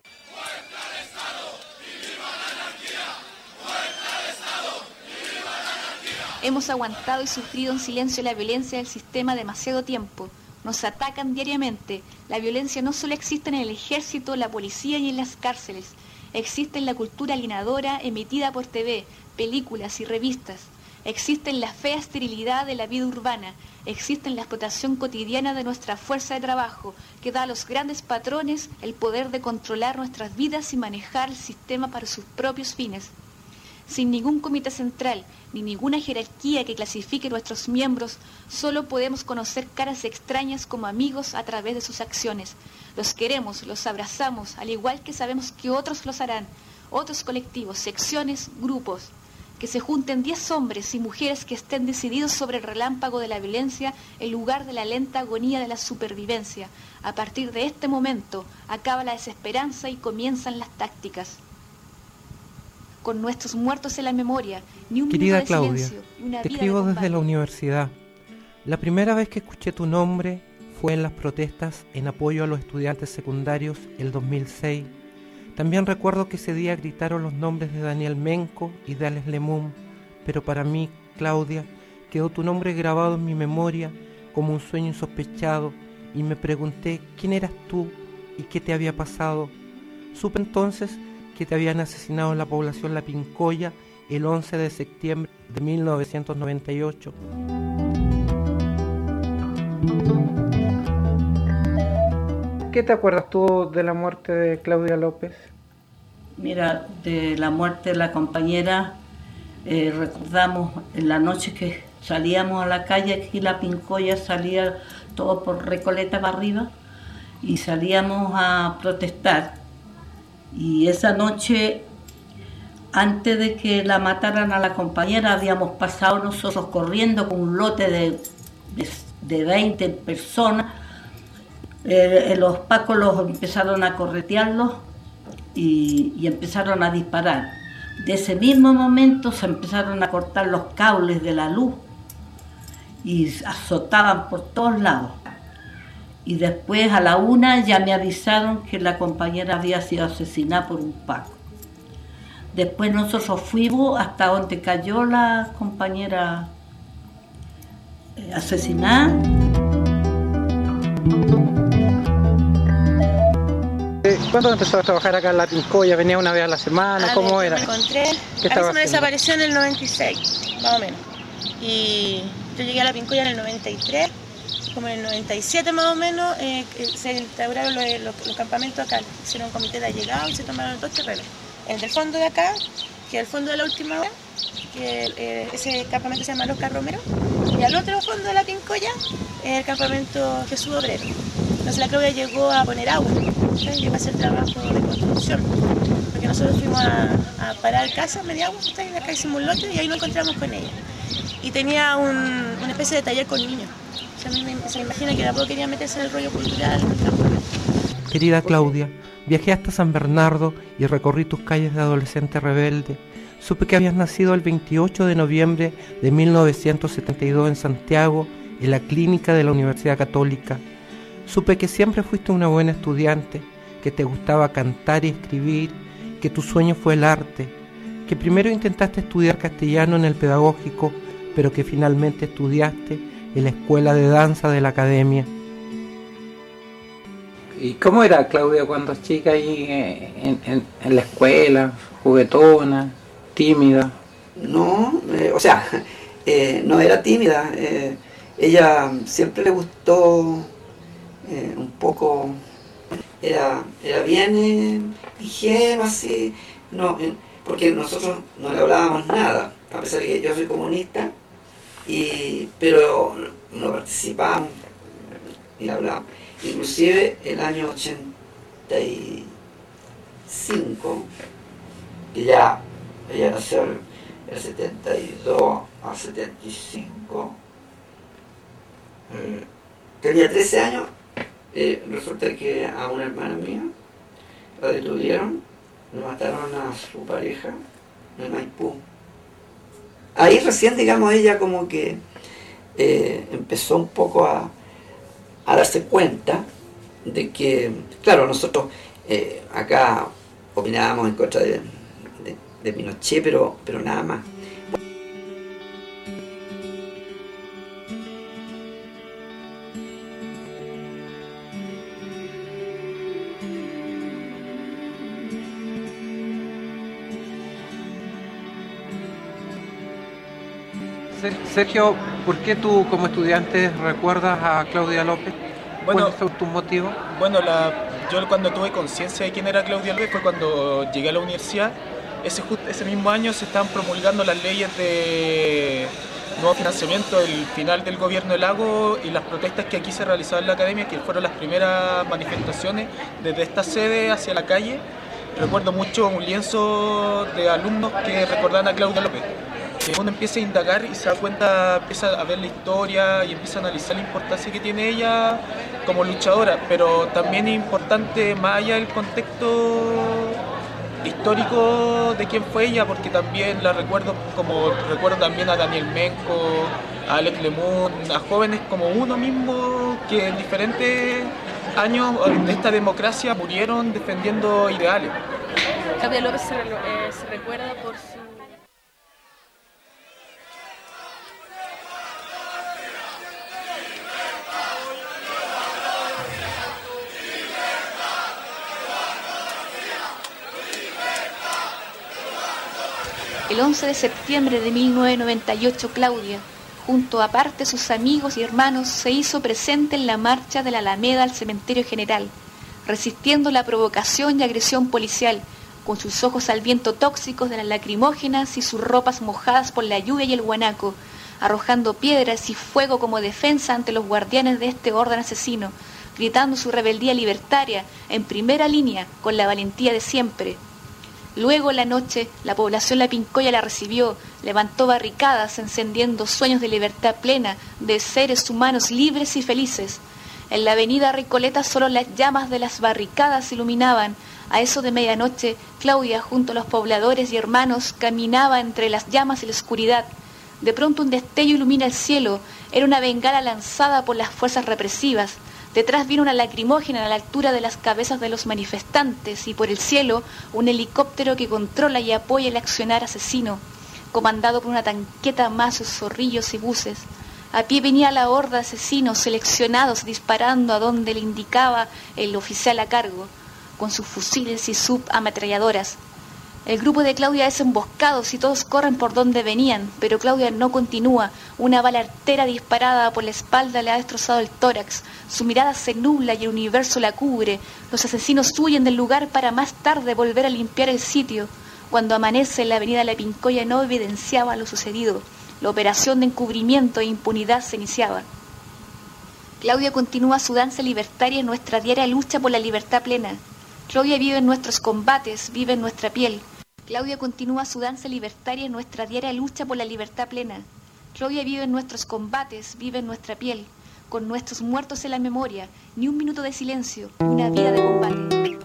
Hemos aguantado y sufrido en silencio la violencia del sistema demasiado tiempo. Nos atacan diariamente. La violencia no solo existe en el ejército, la policía y en las cárceles. Existe en la cultura alienadora emitida por T V, películas y revistas. existe en la fea esterilidad de la vida urbana, existe en la explotación cotidiana de nuestra fuerza de trabajo, que da a los grandes patrones el poder de controlar nuestras vidas y manejar el sistema para sus propios fines. Sin ningún comité central, ni ninguna jerarquía que clasifique nuestros miembros, solo podemos conocer caras extrañas como amigos a través de sus acciones. Los queremos, los abrazamos, al igual que sabemos que otros los harán, otros colectivos, secciones, grupos. Que se junten diez hombres y mujeres que estén decididos sobre el relámpago de la violencia en lugar de la lenta agonía de la supervivencia. A partir de este momento acaba la desesperanza y comienzan las tácticas. Con nuestros muertos en la memoria, ni un Querida minuto de Claudia, silencio y una te vida escribo de desde combate. la universidad. La primera vez que escuché tu nombre fue en las protestas en apoyo a los estudiantes secundarios el dos mil seis. También recuerdo que ese día gritaron los nombres de Daniel Menco y de Alex Lemum, pero para mí, Claudia, quedó tu nombre grabado en mi memoria como un sueño insospechado y me pregunté quién eras tú y qué te había pasado. Supe entonces que te habían asesinado en la población La Pincoya el once de septiembre de mil novecientos noventa y ocho. ¿Qué te acuerdas tú de la muerte de Claudia López? Mira, de la muerte de la compañera, eh, recordamos en la noche que salíamos a la calle, aquí La Pincoya salía todo por Recoleta para arriba, y salíamos a protestar. Y esa noche, antes de que la mataran a la compañera, habíamos pasado nosotros corriendo con un lote de, de, de veinte personas. Eh, los pacos los empezaron a corretearlos y, y empezaron a disparar. De ese mismo momento se empezaron a cortar los cables de la luz y azotaban por todos lados. Y después a la una ya me avisaron que la compañera había sido asesinada por un paco. Después nosotros fuimos hasta donde cayó la compañera eh, asesinada. ¿Cuándo empezó a trabajar acá en La Pincoya? ¿Venía una vez a la semana? A ¿Cómo ver, era? Me encontré, ¿Qué a mí estaba se me haciendo? desapareció en el noventa y seis, más o menos. Y yo llegué a La Pincoya en el noventa y tres, como en el noventa y siete más o menos, eh, se instauraron los, los, los campamentos acá. Hicieron un comité de allegado y se tomaron dos terrenos. El del fondo de acá, que es el fondo de la última hora, que eh, ese campamento se llama Los Carromeros. Y al otro fondo de La Pincoya, es el campamento Jesús Obrero. Entonces la Claudia llegó a poner agua, ¿sí? Llegó a hacer trabajo de construcción, porque nosotros fuimos a, a parar casa, media agua, ¿sí? Acá hicimos un lote y ahí nos encontramos con ella. Y tenía un, una especie de taller con niños. O sea, a mí me, se me imagina que tampoco quería meterse en el rollo cultural. Querida Claudia, viajé hasta San Bernardo y recorrí tus calles de adolescente rebelde. Supe que habías nacido el veintiocho de noviembre de mil novecientos setenta y dos en Santiago, en la clínica de la Universidad Católica. Supe que siempre fuiste una buena estudiante, que te gustaba cantar y escribir, que tu sueño fue el arte, que primero intentaste estudiar castellano en el pedagógico, pero que finalmente estudiaste en la escuela de danza de la academia. ¿Y cómo era Claudia cuando chica ahí en, en, en la escuela? ¿Juguetona? ¿Tímida? No, eh, o sea, eh, no era tímida. Eh, ella siempre le gustó eh, un poco, era, era bien eh, ingenua, así, no, eh, porque nosotros no le hablábamos nada, a pesar de que yo soy comunista, y, pero no participábamos ni hablábamos. Inclusive el año ochenta y cinco, que ya ella nació el, el setenta y dos a setenta y cinco, eh, tenía trece años, eh, resulta que a una hermana mía la detuvieron, le mataron a su pareja en Maipú. Ahí recién, digamos, ella como que eh, empezó un poco a a darse cuenta de que, claro, nosotros eh, acá opinábamos en contra de, de, de Pinochet, pero, pero nada más. Sergio, ¿por qué tú como estudiante recuerdas a Claudia López? Bueno, ¿Cuáles son tus motivos? Bueno, la, yo cuando tuve conciencia de quién era Claudia López fue cuando llegué a la universidad. Ese, ese mismo año se estaban promulgando las leyes de nuevo financiamiento, el final del gobierno de Lago y las protestas que aquí se realizaban en la academia, que fueron las primeras manifestaciones desde esta sede hacia la calle. Recuerdo mucho un lienzo de alumnos que recordaban a Claudia López. Uno empieza a indagar y se da cuenta, empieza a ver la historia y empieza a analizar la importancia que tiene ella como luchadora, pero también es importante más allá del contexto histórico de quién fue ella, porque también la recuerdo como recuerdo también a Daniel Menco, a Alex Lemun, a jóvenes como uno mismo que en diferentes años de esta democracia murieron defendiendo ideales. Claudia López se, eh, se recuerda por su... El once de septiembre de mil novecientos noventa y ocho, Claudia, junto a parte de sus amigos y hermanos, se hizo presente en la marcha de la Alameda al Cementerio General, resistiendo la provocación y agresión policial, con sus ojos al viento tóxicos de las lacrimógenas y sus ropas mojadas por la lluvia y el guanaco, arrojando piedras y fuego como defensa ante los guardianes de este orden asesino, gritando su rebeldía libertaria en primera línea con la valentía de siempre. Luego, en la noche, la población La Pincoya la recibió, levantó barricadas, encendiendo sueños de libertad plena, de seres humanos libres y felices. En la avenida Recoleta solo las llamas de las barricadas iluminaban. A eso de medianoche, Claudia, junto a los pobladores y hermanos, caminaba entre las llamas y la oscuridad. De pronto un destello ilumina el cielo. Era una bengala lanzada por las fuerzas represivas. Detrás vino una lacrimógena a la altura de las cabezas de los manifestantes y por el cielo un helicóptero que controla y apoya el accionar asesino, comandado por una tanqueta más de zorrillos y buses. A pie venía la horda de asesinos seleccionados disparando a donde le indicaba el oficial a cargo, con sus fusiles y subametralladoras. El grupo de Claudia es emboscado y todos corren por donde venían, pero Claudia no continúa. Una bala artera disparada por la espalda le ha destrozado el tórax. Su mirada se nubla y el universo la cubre. Los asesinos huyen del lugar para más tarde volver a limpiar el sitio. Cuando amanece, la avenida La Pincoya no evidenciaba lo sucedido. La operación de encubrimiento e impunidad se iniciaba. Claudia continúa su danza libertaria en nuestra diaria lucha por la libertad plena. Claudia vive en nuestros combates, vive en nuestra piel. Claudia continúa su danza libertaria en nuestra diaria lucha por la libertad plena. Claudia vive en nuestros combates, vive en nuestra piel. Con nuestros muertos en la memoria, ni un minuto de silencio, una vida de combate.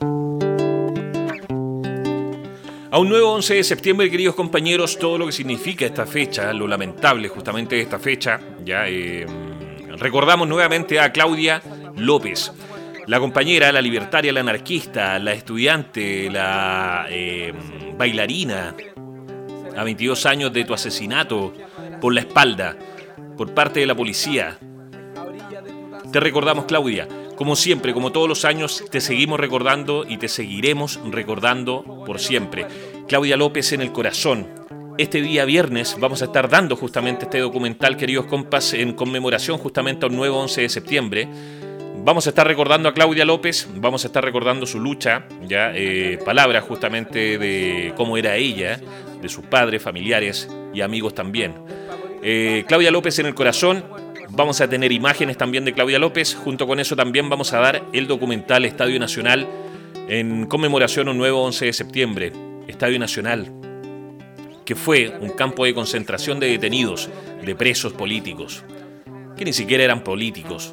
A un nuevo once de septiembre, queridos compañeros, todo lo que significa esta fecha, lo lamentable justamente de esta fecha, ya eh, recordamos nuevamente a Claudia López. La compañera, la libertaria, la anarquista, la estudiante, la eh, bailarina, a veintidós años de tu asesinato por la espalda, por parte de la policía. Te recordamos, Claudia, como siempre, como todos los años, te seguimos recordando y te seguiremos recordando por siempre. Claudia López en el corazón. Este día viernes vamos a estar dando justamente este documental, queridos compas, en conmemoración justamente a un nuevo once de septiembre. Vamos a estar recordando a Claudia López, vamos a estar recordando su lucha, ya eh, palabras justamente de cómo era ella, de sus padres, familiares y amigos también. Eh, Claudia López en el corazón, vamos a tener imágenes también de Claudia López, junto con eso también vamos a dar el documental Estadio Nacional en conmemoración a un nuevo once de septiembre. Estadio Nacional, que fue un campo de concentración de detenidos, de presos políticos, que ni siquiera eran políticos,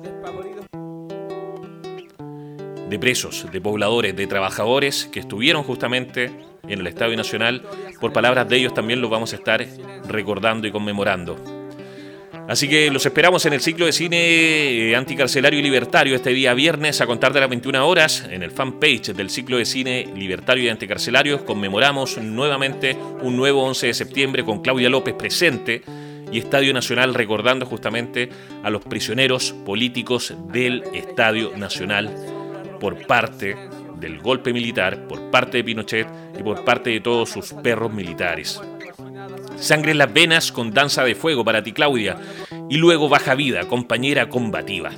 de presos, de pobladores, de trabajadores que estuvieron justamente en el Estadio Nacional. Por palabras de ellos también los vamos a estar recordando y conmemorando. Así que los esperamos en el ciclo de cine anticarcelario y libertario este día viernes a contar de las veintiuna horas en el fanpage del ciclo de cine libertario y anticarcelario. Conmemoramos nuevamente un nuevo once de septiembre con Claudia López presente y Estadio Nacional recordando justamente a los prisioneros políticos del Estadio Nacional por parte del golpe militar, por parte de Pinochet y por parte de todos sus perros militares. Sangre en las venas con Danza de Fuego para ti, Claudia. Y luego Baja Vida, compañera combativa.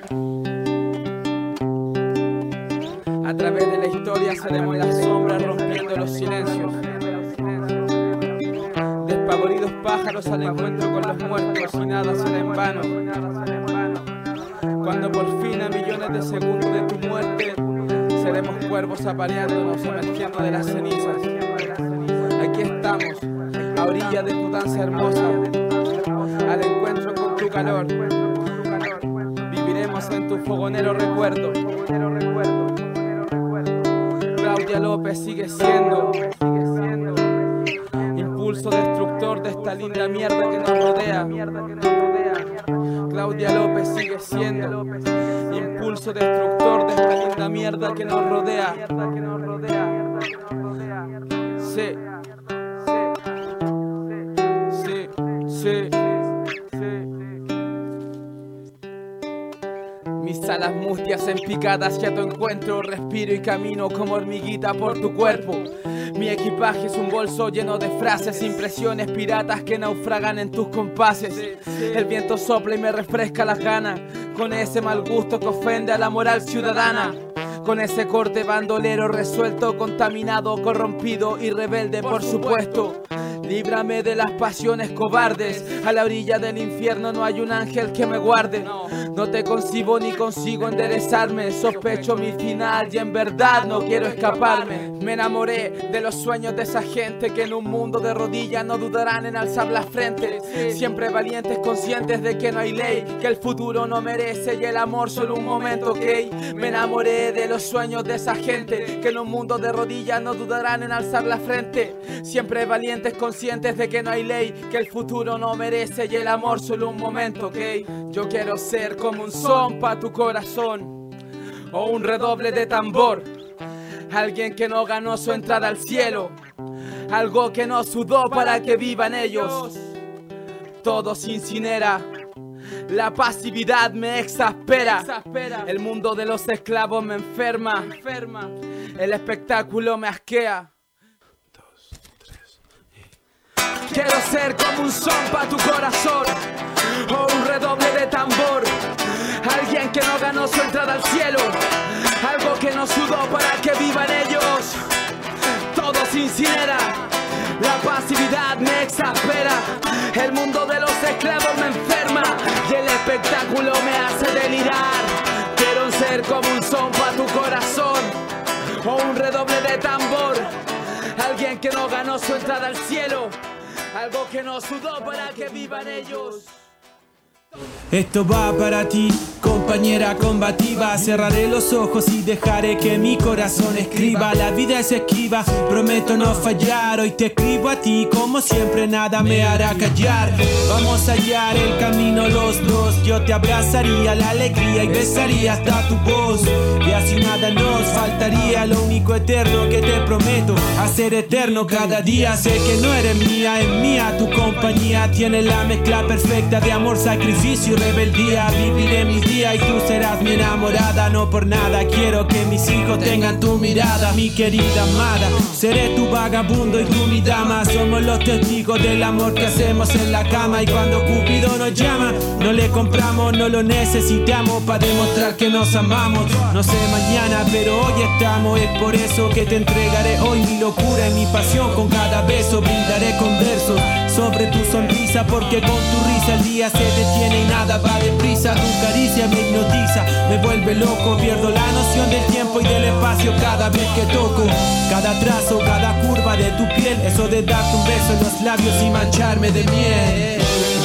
A través de la historia seremos las sombras rompiendo los silencios. Despavoridos pájaros al encuentro con los muertos y nada será en vano. Cuando por fin a millones de segundos de tu muerte seremos cuervos apareándonos, emergiendo de las cenizas. Aquí estamos, a orilla de tu danza hermosa, al encuentro con tu calor. Viviremos en tu fogonero recuerdo. Claudia López sigue siendo impulso destructor de esta linda mierda que nos rodea. Claudia López sigue siendo impulso destructor de esta linda mierda que nos rodea. Sí, sí, sí, sí. Mis alas mustias en picadas y a tu encuentro respiro y camino como hormiguita por tu cuerpo. Mi equipaje es un bolso lleno de frases, impresiones piratas que naufragan en tus compases. El viento sopla y me refresca las ganas, con ese mal gusto que ofende a la moral ciudadana. Con ese corte bandolero resuelto, contaminado, corrompido y rebelde, por supuesto. Líbrame de las pasiones cobardes. A la orilla del infierno no hay un ángel que me guarde. No te concibo ni consigo enderezarme. Sospecho mi final y en verdad no quiero escaparme. Me enamoré de los sueños de esa gente que en un mundo de rodillas no dudarán en alzar la frente. Siempre valientes, conscientes de que no hay ley, que el futuro no merece y el amor solo un momento, ¿ok? Me enamoré de los sueños de esa gente que en un mundo de rodillas no dudarán en alzar la frente. Siempre valientes, conscientes de que no hay ley, que el futuro no merece y el amor solo un momento, ¿ok? Yo quiero ser como un son pa' tu corazón o un redoble de tambor. Alguien que no ganó su entrada al cielo, algo que no sudó para que vivan ellos. Todo se incinera, la pasividad me exaspera, el mundo de los esclavos me enferma, el espectáculo me asquea. Quiero ser como un son pa' tu corazón o un redoble de tambor. Alguien que no ganó su entrada al cielo, algo que no sudó para que vivan ellos. Todo se incinera, la pasividad me exaspera, el mundo de los esclavos me enferma y el espectáculo me hace delirar. Quiero ser como un son pa' tu corazón o un redoble de tambor. Alguien que no ganó su entrada al cielo, algo que no sudó para que vivan ellos. Esto va para ti, compañera combativa. Cerraré los ojos y dejaré que mi corazón escriba. La vida es esquiva, prometo no fallar. Hoy te escribo a ti, como siempre nada me hará callar. Vamos a hallar el camino los dos. Yo te abrazaría la alegría y besaría hasta tu voz. Y así nada nos faltaría. Lo único eterno que te prometo, hacer eterno cada día. Sé que no eres mía, es mía tu compañía. Tiene la mezcla perfecta de amor, sacrificio y rebeldía. Viviré mi día y tú serás mi enamorada. No por nada quiero que mis hijos tengan tu mirada, mi querida amada. Seré tu vagabundo y tú mi dama. Somos los testigos del amor que hacemos en la cama. Y cuando Cupido nos llama, no le compramos, no lo necesitamos para demostrar que nos amamos. No sé mañana, pero hoy estamos. Es por eso que te entregaré hoy mi locura y mi pasión. Con cada beso brindaré con versos sobre tu sonrisa, porque con tu risa el día se detiene y nada va deprisa. Tu caricia me hipnotiza, me vuelve loco. Pierdo la noción del tiempo y del espacio cada vez que toco. Cada trazo, cada curva de tu piel, eso de darte un beso en los labios y mancharme de miel.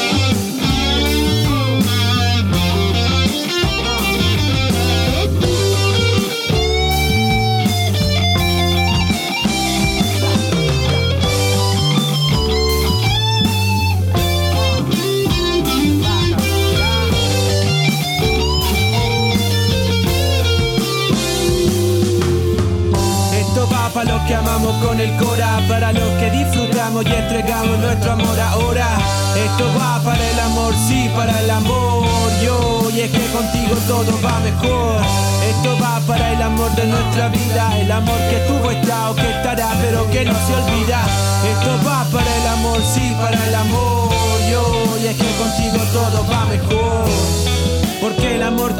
Para los que amamos con el cora, para los que disfrutamos y entregamos nuestro amor ahora. Esto va para el amor, sí, para el amor, yo. Y es que contigo todo va mejor. Esto va para el amor de nuestra vida, el amor que tuvo, está o que estará, pero que no se olvida. Esto va para el amor, sí, para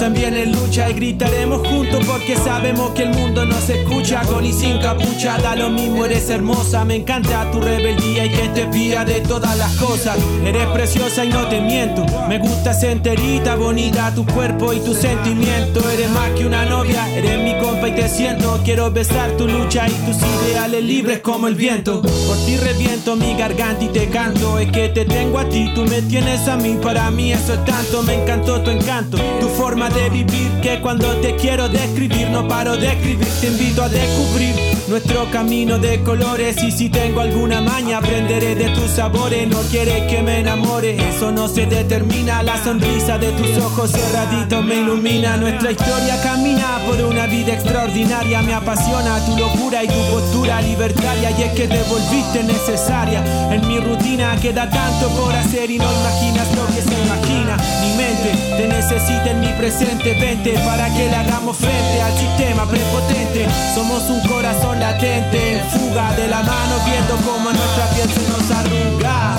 también es lucha y gritaremos juntos porque sabemos que el mundo nos escucha. Con y sin capucha, da lo mismo, eres hermosa. Me encanta tu rebeldía y que te pida de todas las cosas. Eres preciosa y no te miento. Me gustas enterita, bonita, tu cuerpo y tu sentimiento. Eres más que una novia, eres mi compa y te siento. Quiero besar tu lucha y tus ideales libres como el viento. Por ti reviento mi garganta y te canto. Es que te tengo a ti, tú me tienes a mí. Para mí eso es tanto, me encantó tu encanto, tu forma de vivir, que cuando te quiero describir no paro de escribir. Te invito a descubrir nuestro camino de colores. Y si tengo alguna maña aprenderé de tus sabores. No quieres que me enamore, eso no se determina. La sonrisa de tus ojos cerraditos me ilumina. Nuestra historia camina por una vida extraordinaria. Me apasiona tu locura y tu postura libertaria. Y es que te volviste necesaria en mi rutina. Queda tanto por hacer y no imaginas lo que se imagina. Mi mente te necesita en mi presente. Vente para que le hagamos frente al sistema prepotente. Somos un corazón latente en fuga, de la mano viendo cómo nuestra piel se nos arruga.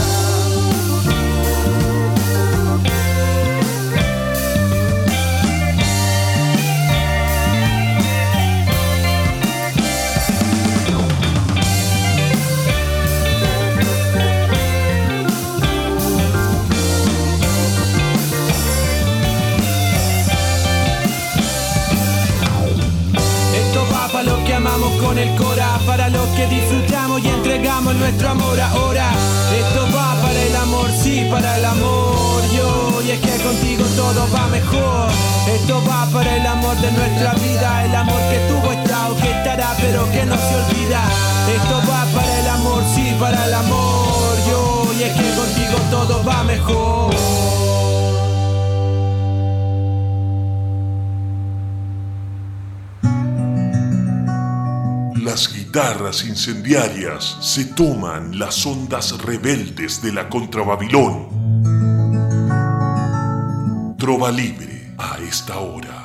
Para los que amamos con el cora, para los que disfrutamos y entregamos nuestro amor ahora. Esto va para el amor, sí, para el amor, yo. Y es que contigo todo va mejor. Esto va para el amor de nuestra vida, el amor que tuvo, está o que estará, pero que no se olvida. Esto va para el amor, sí, para el amor, yo. Y es que contigo todo va mejor. Las guitarras incendiarias se toman las ondas rebeldes de la Contrababilón. Trova libre a esta hora.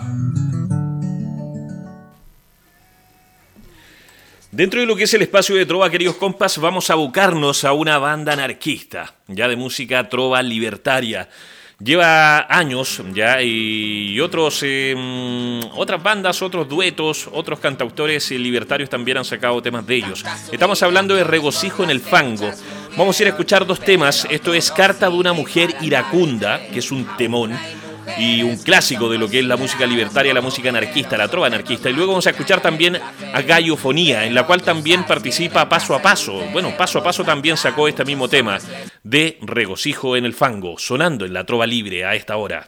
Dentro de lo que es el espacio de trova, queridos compas, vamos a abocarnos a una banda anarquista, ya de música trova libertaria. Lleva años ya y otros eh, otras bandas, otros duetos, otros cantautores libertarios también han sacado temas de ellos. Estamos hablando de Regocijo en el Fango. Vamos a ir a escuchar dos temas. Esto es Carta de una mujer iracunda, que es un temón y un clásico de lo que es la música libertaria, la música anarquista, la trova anarquista. Y luego vamos a escuchar también a Gallofonía, en la cual también participa Paso a Paso. Bueno, Paso a Paso también sacó este mismo tema de Regocijo en el Fango, sonando en la trova libre a esta hora.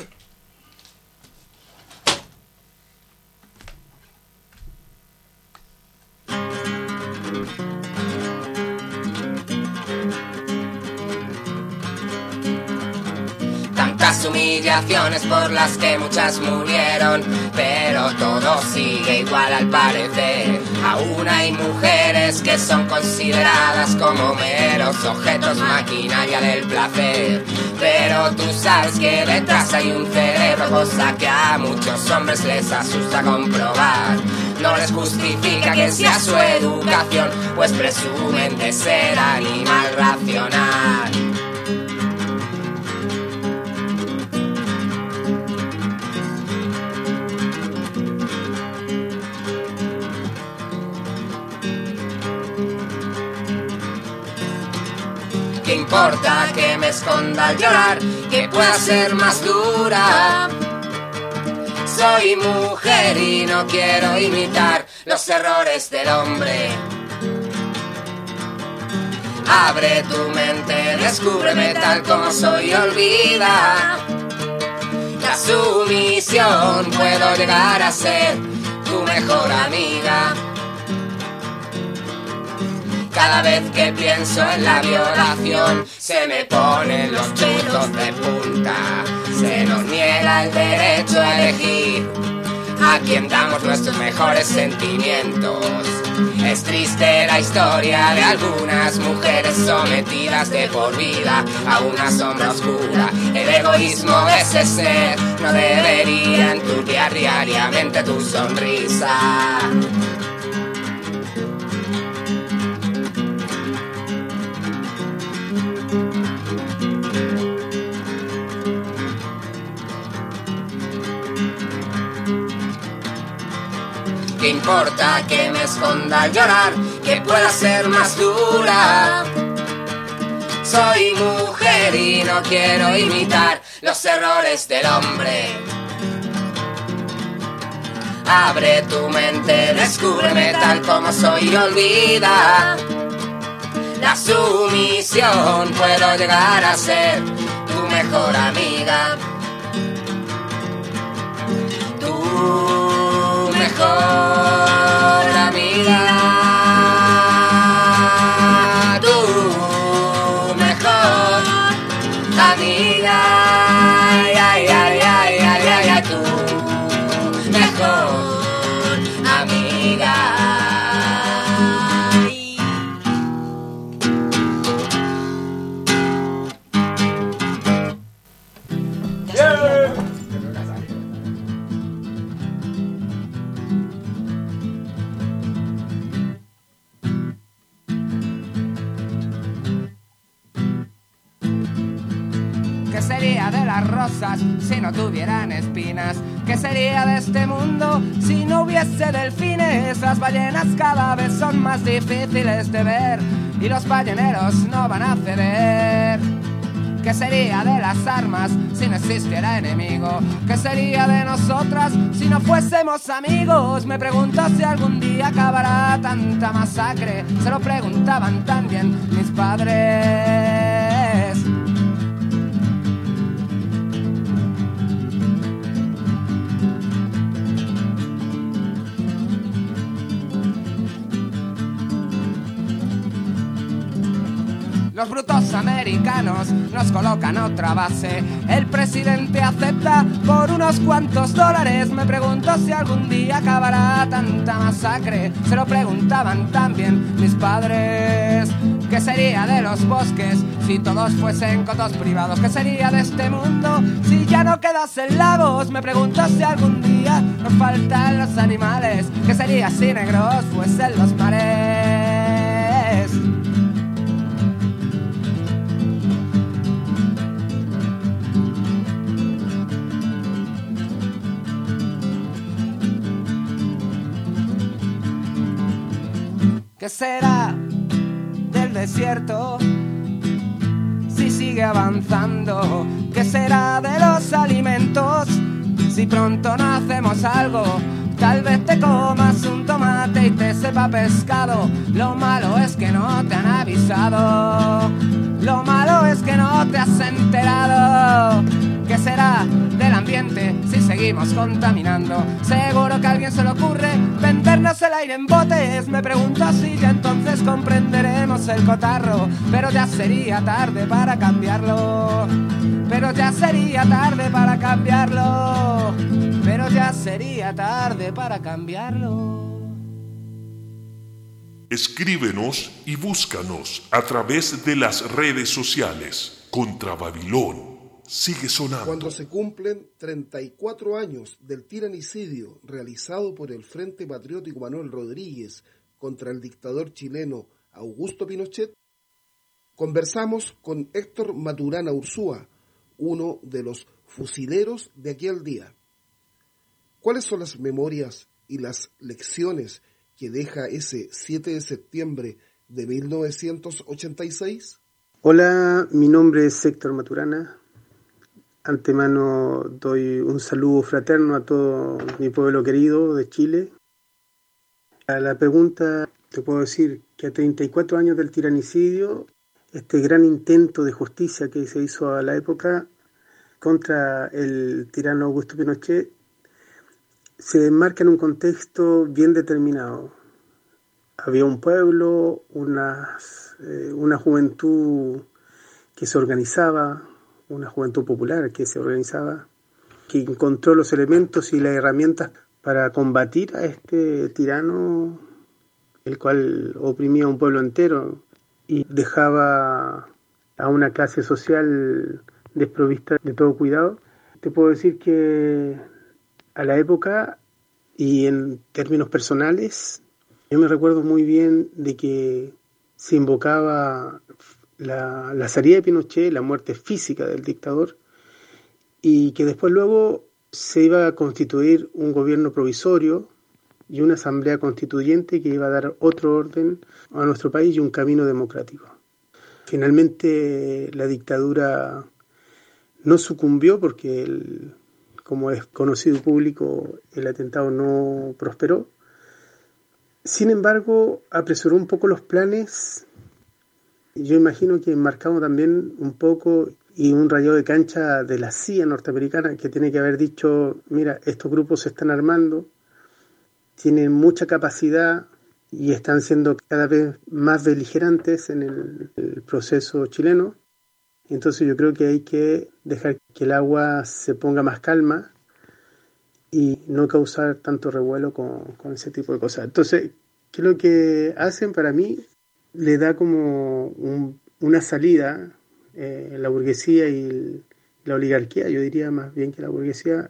Tantas humillaciones por las que muchas murieron, pero todo sigue igual al parecer. Aún hay mujeres que son consideradas como meros objetos, maquinaria del placer. Pero tú sabes que detrás hay un cerebro, cosa que a muchos hombres les asusta comprobar. No les justifica que sea su educación, pues presumen de ser animal racional. ¿Qué importa que me esconda al llorar? Que pueda ser más dura. Soy mujer y no quiero imitar los errores del hombre. Abre tu mente, descúbreme tal como soy y olvida la sumisión. Puedo llegar a ser tu mejor amiga. Cada vez que pienso en la violación, se me ponen los chuzos de punta. Se nos niega el derecho a elegir a quien damos nuestros mejores sentimientos. Es triste la historia de algunas mujeres sometidas de por vida a una sombra oscura. El egoísmo de ese ser no debería enturbiar diariamente tu sonrisa. importa que me esconda al llorar, que pueda ser más dura. Soy mujer y no quiero imitar los errores del hombre. Abre tu mente, descúbreme tal como soy y olvida la sumisión. Puedo llegar a ser tu mejor amiga, tu mejor amiga, tu mejor amiga, ay, ay, ay, ay, ay, ay, ay, tu mejor amiga. ¿Qué sería de las rosas si no tuvieran espinas? ¿Qué sería de este mundo si no hubiese delfines? Las ballenas cada vez son más difíciles de ver y los balleneros no van a ceder. ¿Qué sería de las armas si no existiera enemigo? ¿Qué sería de nosotras si no fuésemos amigos? Me pregunto si algún día acabará tanta masacre. Se lo preguntaban también mis padres. Los brutos americanos nos colocan otra base. El presidente acepta por unos cuantos dólares. Me pregunto si algún día acabará tanta masacre. Se lo preguntaban también mis padres. ¿Qué sería de los bosques si todos fuesen cotos privados? ¿Qué sería de este mundo si ya no quedasen lagos? Me pregunto si algún día nos faltan los animales. ¿Qué sería si negros fuesen los mares? ¿Qué será del desierto si sigue avanzando? ¿Qué será de los alimentos si pronto no hacemos algo? Tal vez te comas un tomate y te sepa pescado. Lo malo es que no te han avisado. Lo malo es que no te has enterado. ¿Qué será del ambiente si seguimos contaminando? Seguro que a alguien se le ocurre vendernos el aire en botes. Me pregunto si ya entonces comprenderemos el cotarro. Pero ya sería tarde para cambiarlo. Pero ya sería tarde para cambiarlo. Pero ya sería tarde para cambiarlo. Escríbenos y búscanos a través de las redes sociales. Contra Babilón. Sigue sonando. Cuando se cumplen treinta y cuatro años del tiranicidio realizado por el Frente Patriótico Manuel Rodríguez contra el dictador chileno Augusto Pinochet, conversamos con Héctor Maturana Ursúa, uno de los fusileros de aquel día. ¿Cuáles son las memorias y las lecciones que deja ese siete de septiembre de mil novecientos ochenta y seis? Hola, mi nombre es Héctor Maturana. Antemano doy un saludo fraterno a todo mi pueblo querido de Chile. A la pregunta te puedo decir que a treinta y cuatro años del tiranicidio, este gran intento de justicia que se hizo a la época contra el tirano Augusto Pinochet se enmarca en un contexto bien determinado. Había un pueblo, unas, eh, una juventud que se organizaba, una juventud popular que se organizaba, que encontró los elementos y las herramientas para combatir a este tirano, el cual oprimía a un pueblo entero y dejaba a una clase social desprovista de todo cuidado. Te puedo decir que a la época y en términos personales, yo me recuerdo muy bien de que se invocaba la, la salida de Pinochet, la muerte física del dictador, y que después luego se iba a constituir un gobierno provisorio y una asamblea constituyente que iba a dar otro orden a nuestro país y un camino democrático. Finalmente la dictadura no sucumbió porque, el, como es conocido público, el atentado no prosperó. Sin embargo, apresuró un poco los planes. Yo imagino que enmarcamos también un poco y un rayado de cancha de la C I A norteamericana, que tiene que haber dicho, mira, estos grupos se están armando, tienen mucha capacidad y están siendo cada vez más beligerantes en el, el proceso chileno. Entonces yo creo que hay que dejar que el agua se ponga más calma y no causar tanto revuelo con, con ese tipo de cosas. Entonces, ¿qué es lo que hacen? Para mí le da como un, una salida eh, la burguesía y el, la oligarquía, yo diría más bien que la burguesía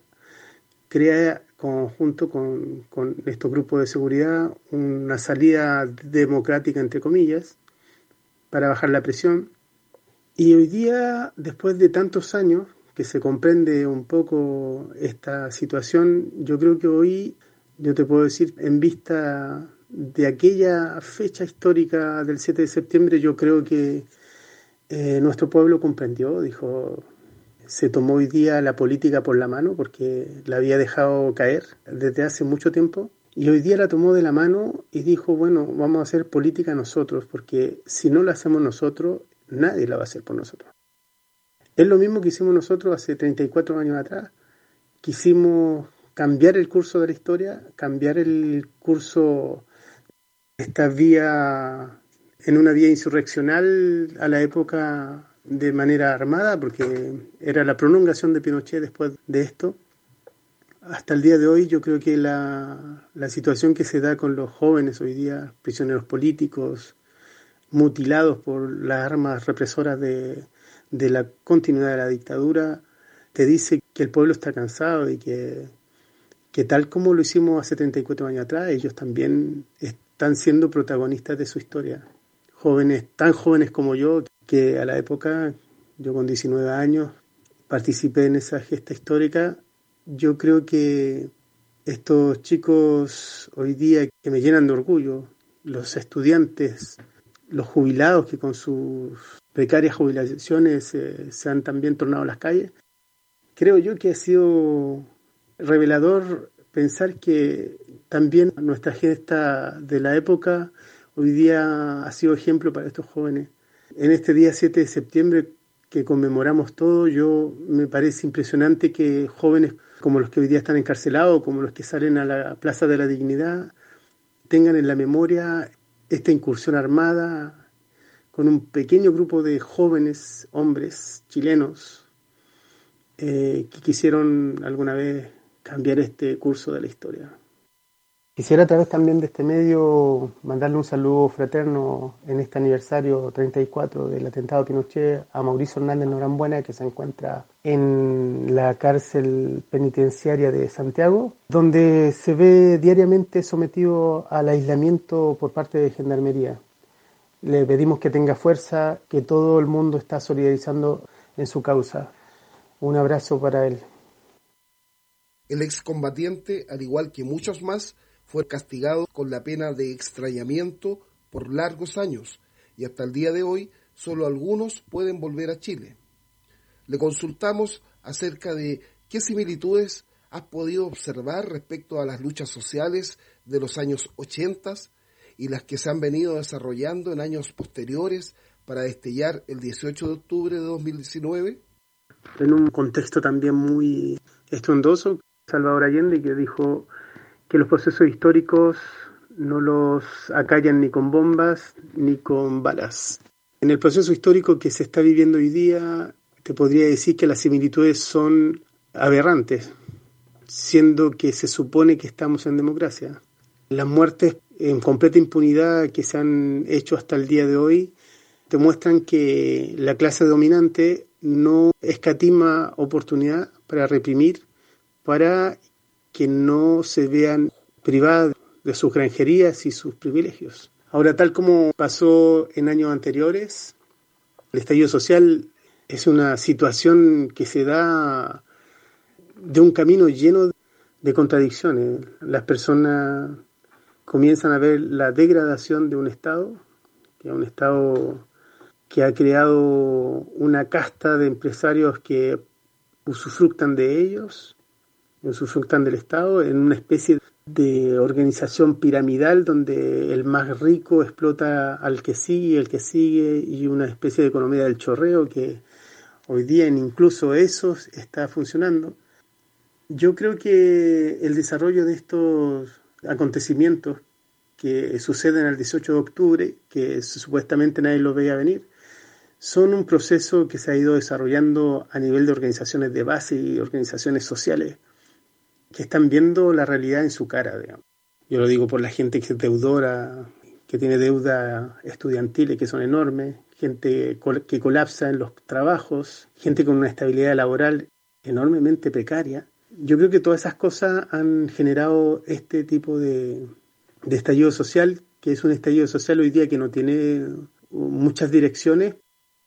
crea conjunto con, con estos grupos de seguridad una salida democrática, entre comillas, para bajar la presión. Y hoy día, después de tantos años que se comprende un poco esta situación, yo creo que hoy, yo te puedo decir, en vista de aquella fecha histórica del siete de septiembre, yo creo que eh, nuestro pueblo comprendió, dijo, se tomó hoy día la política por la mano porque la había dejado caer desde hace mucho tiempo, y hoy día la tomó de la mano y dijo, bueno, vamos a hacer política nosotros, porque si no la hacemos nosotros, nadie la va a hacer por nosotros. Es lo mismo que hicimos nosotros hace treinta y cuatro años atrás. Quisimos cambiar el curso de la historia, cambiar el curso de esta vía en una vía insurreccional a la época de manera armada, porque era la prolongación de Pinochet después de esto. Hasta el día de hoy yo creo que la, la situación que se da con los jóvenes hoy día, prisioneros políticos, mutilados por las armas represoras de, de la continuidad de la dictadura, te dice que el pueblo está cansado y que, que tal como lo hicimos hace treinta y cuatro años atrás, ellos también están siendo protagonistas de su historia. Jóvenes, tan jóvenes como yo, que a la época, yo con diecinueve años, participé en esa gesta histórica. Yo creo que estos chicos hoy día que me llenan de orgullo, los estudiantes, los jubilados que con sus precarias jubilaciones eh, se han también tornado a las calles, creo yo que ha sido revelador pensar que también nuestra gesta de la época hoy día ha sido ejemplo para estos jóvenes. En este día siete de septiembre que conmemoramos todo, yo me parece impresionante que jóvenes como los que hoy día están encarcelados, como los que salen a la Plaza de la Dignidad, tengan en la memoria esta incursión armada con un pequeño grupo de jóvenes hombres chilenos eh, que quisieron alguna vez cambiar este curso de la historia. Quisiera a través también de este medio mandarle un saludo fraterno en este aniversario treinta y cuatro del atentado a Pinochet a Mauricio Hernández Norambuena, que se encuentra en la cárcel penitenciaria de Santiago, donde se ve diariamente sometido al aislamiento por parte de Gendarmería. Le pedimos que tenga fuerza, que todo el mundo está solidarizando en su causa. Un abrazo para él. El excombatiente, al igual que muchos más, fue castigado con la pena de extrañamiento por largos años y hasta el día de hoy solo algunos pueden volver a Chile. Le consultamos acerca de qué similitudes has podido observar respecto a las luchas sociales de los años ochenta y las que se han venido desarrollando en años posteriores para destellar el dieciocho de octubre de dos mil diecinueve. En un contexto también muy estruendoso, Salvador Allende, que dijo que los procesos históricos no los acallan ni con bombas ni con balas. En el proceso histórico que se está viviendo hoy día, te podría decir que las similitudes son aberrantes, siendo que se supone que estamos en democracia. Las muertes en completa impunidad que se han hecho hasta el día de hoy te muestran que la clase dominante no escatima oportunidad para reprimir, para que no se vean privadas de sus granjerías y sus privilegios. Ahora, tal como pasó en años anteriores, el estallido social es una situación que se da de un camino lleno de contradicciones. Las personas comienzan a ver la degradación de un Estado, que es un Estado que ha creado una casta de empresarios que usufructan de ellos, usufructan del Estado, en una especie de organización piramidal donde el más rico explota al que sigue, el que sigue, y una especie de economía del chorreo que hoy día incluso eso está funcionando. Yo creo que el desarrollo de estos acontecimientos que suceden el dieciocho de octubre, que supuestamente nadie lo veía venir, son un proceso que se ha ido desarrollando a nivel de organizaciones de base y organizaciones sociales que están viendo la realidad en su cara, digamos. Yo lo digo por la gente que es deudora, que tiene deuda estudiantiles que son enormes, gente que colapsa en los trabajos, gente con una estabilidad laboral enormemente precaria. Yo creo que todas esas cosas han generado este tipo de, de estallido social, que es un estallido social hoy día que no tiene muchas direcciones.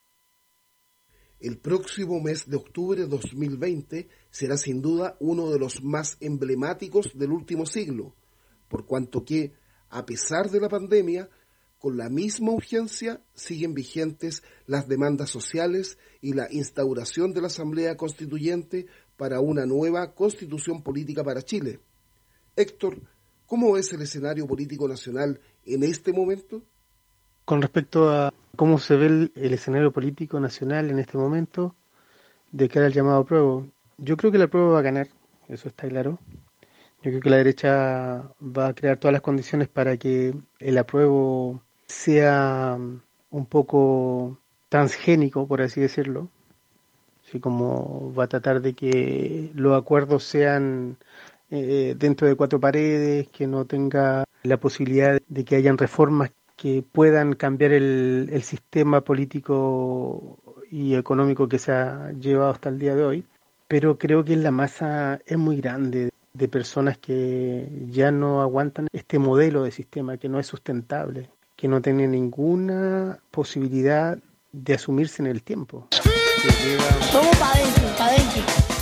El próximo mes de octubre de dos mil veinte será sin duda uno de los más emblemáticos del último siglo, por cuanto que, a pesar de la pandemia, con la misma urgencia siguen vigentes las demandas sociales y la instauración de la Asamblea Constituyente para una nueva constitución política para Chile. Héctor, ¿cómo es el escenario político nacional en este momento? Con respecto a cómo se ve el, el escenario político nacional en este momento, de cara al llamado apruebo, yo creo que el apruebo va a ganar, eso está claro. Yo creo que la derecha va a crear todas las condiciones para que el apruebo sea un poco transgénico, por así decirlo, así como va a tratar de que los acuerdos sean eh, dentro de cuatro paredes, que no tenga la posibilidad de que hayan reformas que puedan cambiar el, el sistema político y económico que se ha llevado hasta el día de hoy, pero creo que la masa es muy grande de personas que ya no aguantan este modelo de sistema, que no es sustentable, que no tiene ninguna posibilidad de asumirse en el tiempo. Vamos para adentro, para adentro.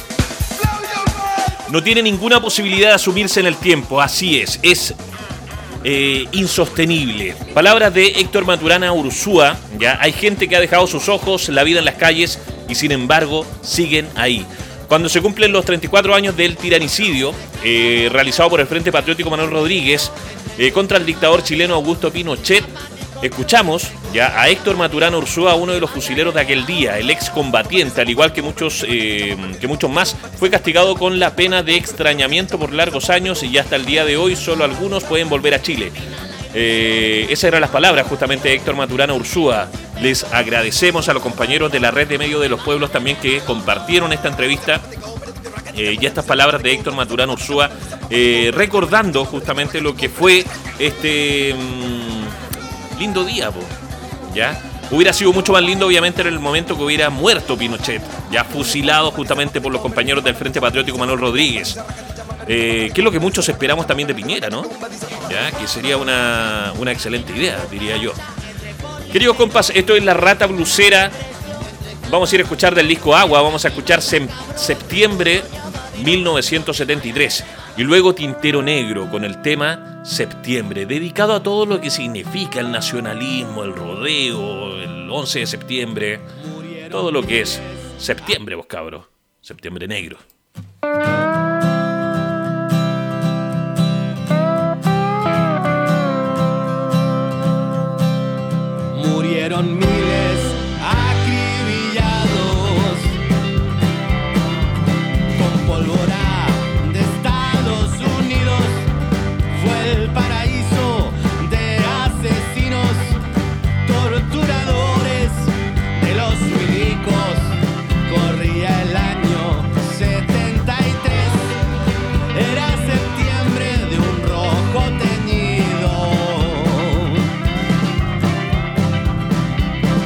No tiene ninguna posibilidad de asumirse en el tiempo, así es, es eh, insostenible. Palabras de Héctor Maturana Ursúa, ya hay gente que ha dejado sus ojos, la vida en las calles y sin embargo siguen ahí. Cuando se cumplen los treinta y cuatro años del tiranicidio eh, realizado por el Frente Patriótico Manuel Rodríguez eh, contra el dictador chileno Augusto Pinochet, escuchamos ya a Héctor Maturana Ursúa, uno de los fusileros de aquel día, el excombatiente, al igual que muchos, eh, que muchos más, fue castigado con la pena de extrañamiento por largos años y hasta el día de hoy solo algunos pueden volver a Chile. Eh, esas eran las palabras justamente de Héctor Maturana Ursúa. Les agradecemos a los compañeros de la Red de Medios de los Pueblos también que compartieron esta entrevista eh, y estas palabras de Héctor Maturana Ursúa, eh, recordando justamente lo que fue este mmm, lindo día, po, ¿ya? Hubiera sido mucho más lindo obviamente en el momento que hubiera muerto Pinochet, ya fusilado justamente por los compañeros del Frente Patriótico Manuel Rodríguez. Eh, que es lo que muchos esperamos también de Piñera, ¿no? Ya, que sería una, una excelente idea, diría yo. Queridos compas, esto es La Rata Blusera. Vamos a ir a escuchar del disco Agua, vamos a escuchar Sem- Septiembre mil novecientos setenta y tres y luego Tintero Negro con el tema Septiembre, dedicado a todo lo que significa el nacionalismo, el rodeo, el once de septiembre, todo lo que es septiembre, vos cabros, Septiembre Negro. Murieron miles acribillados con pólvora de Estados Unidos. Fue el paraíso de asesinos, torturadores de los milicos. Corría el año setenta y tres, era septiembre de un rojo teñido.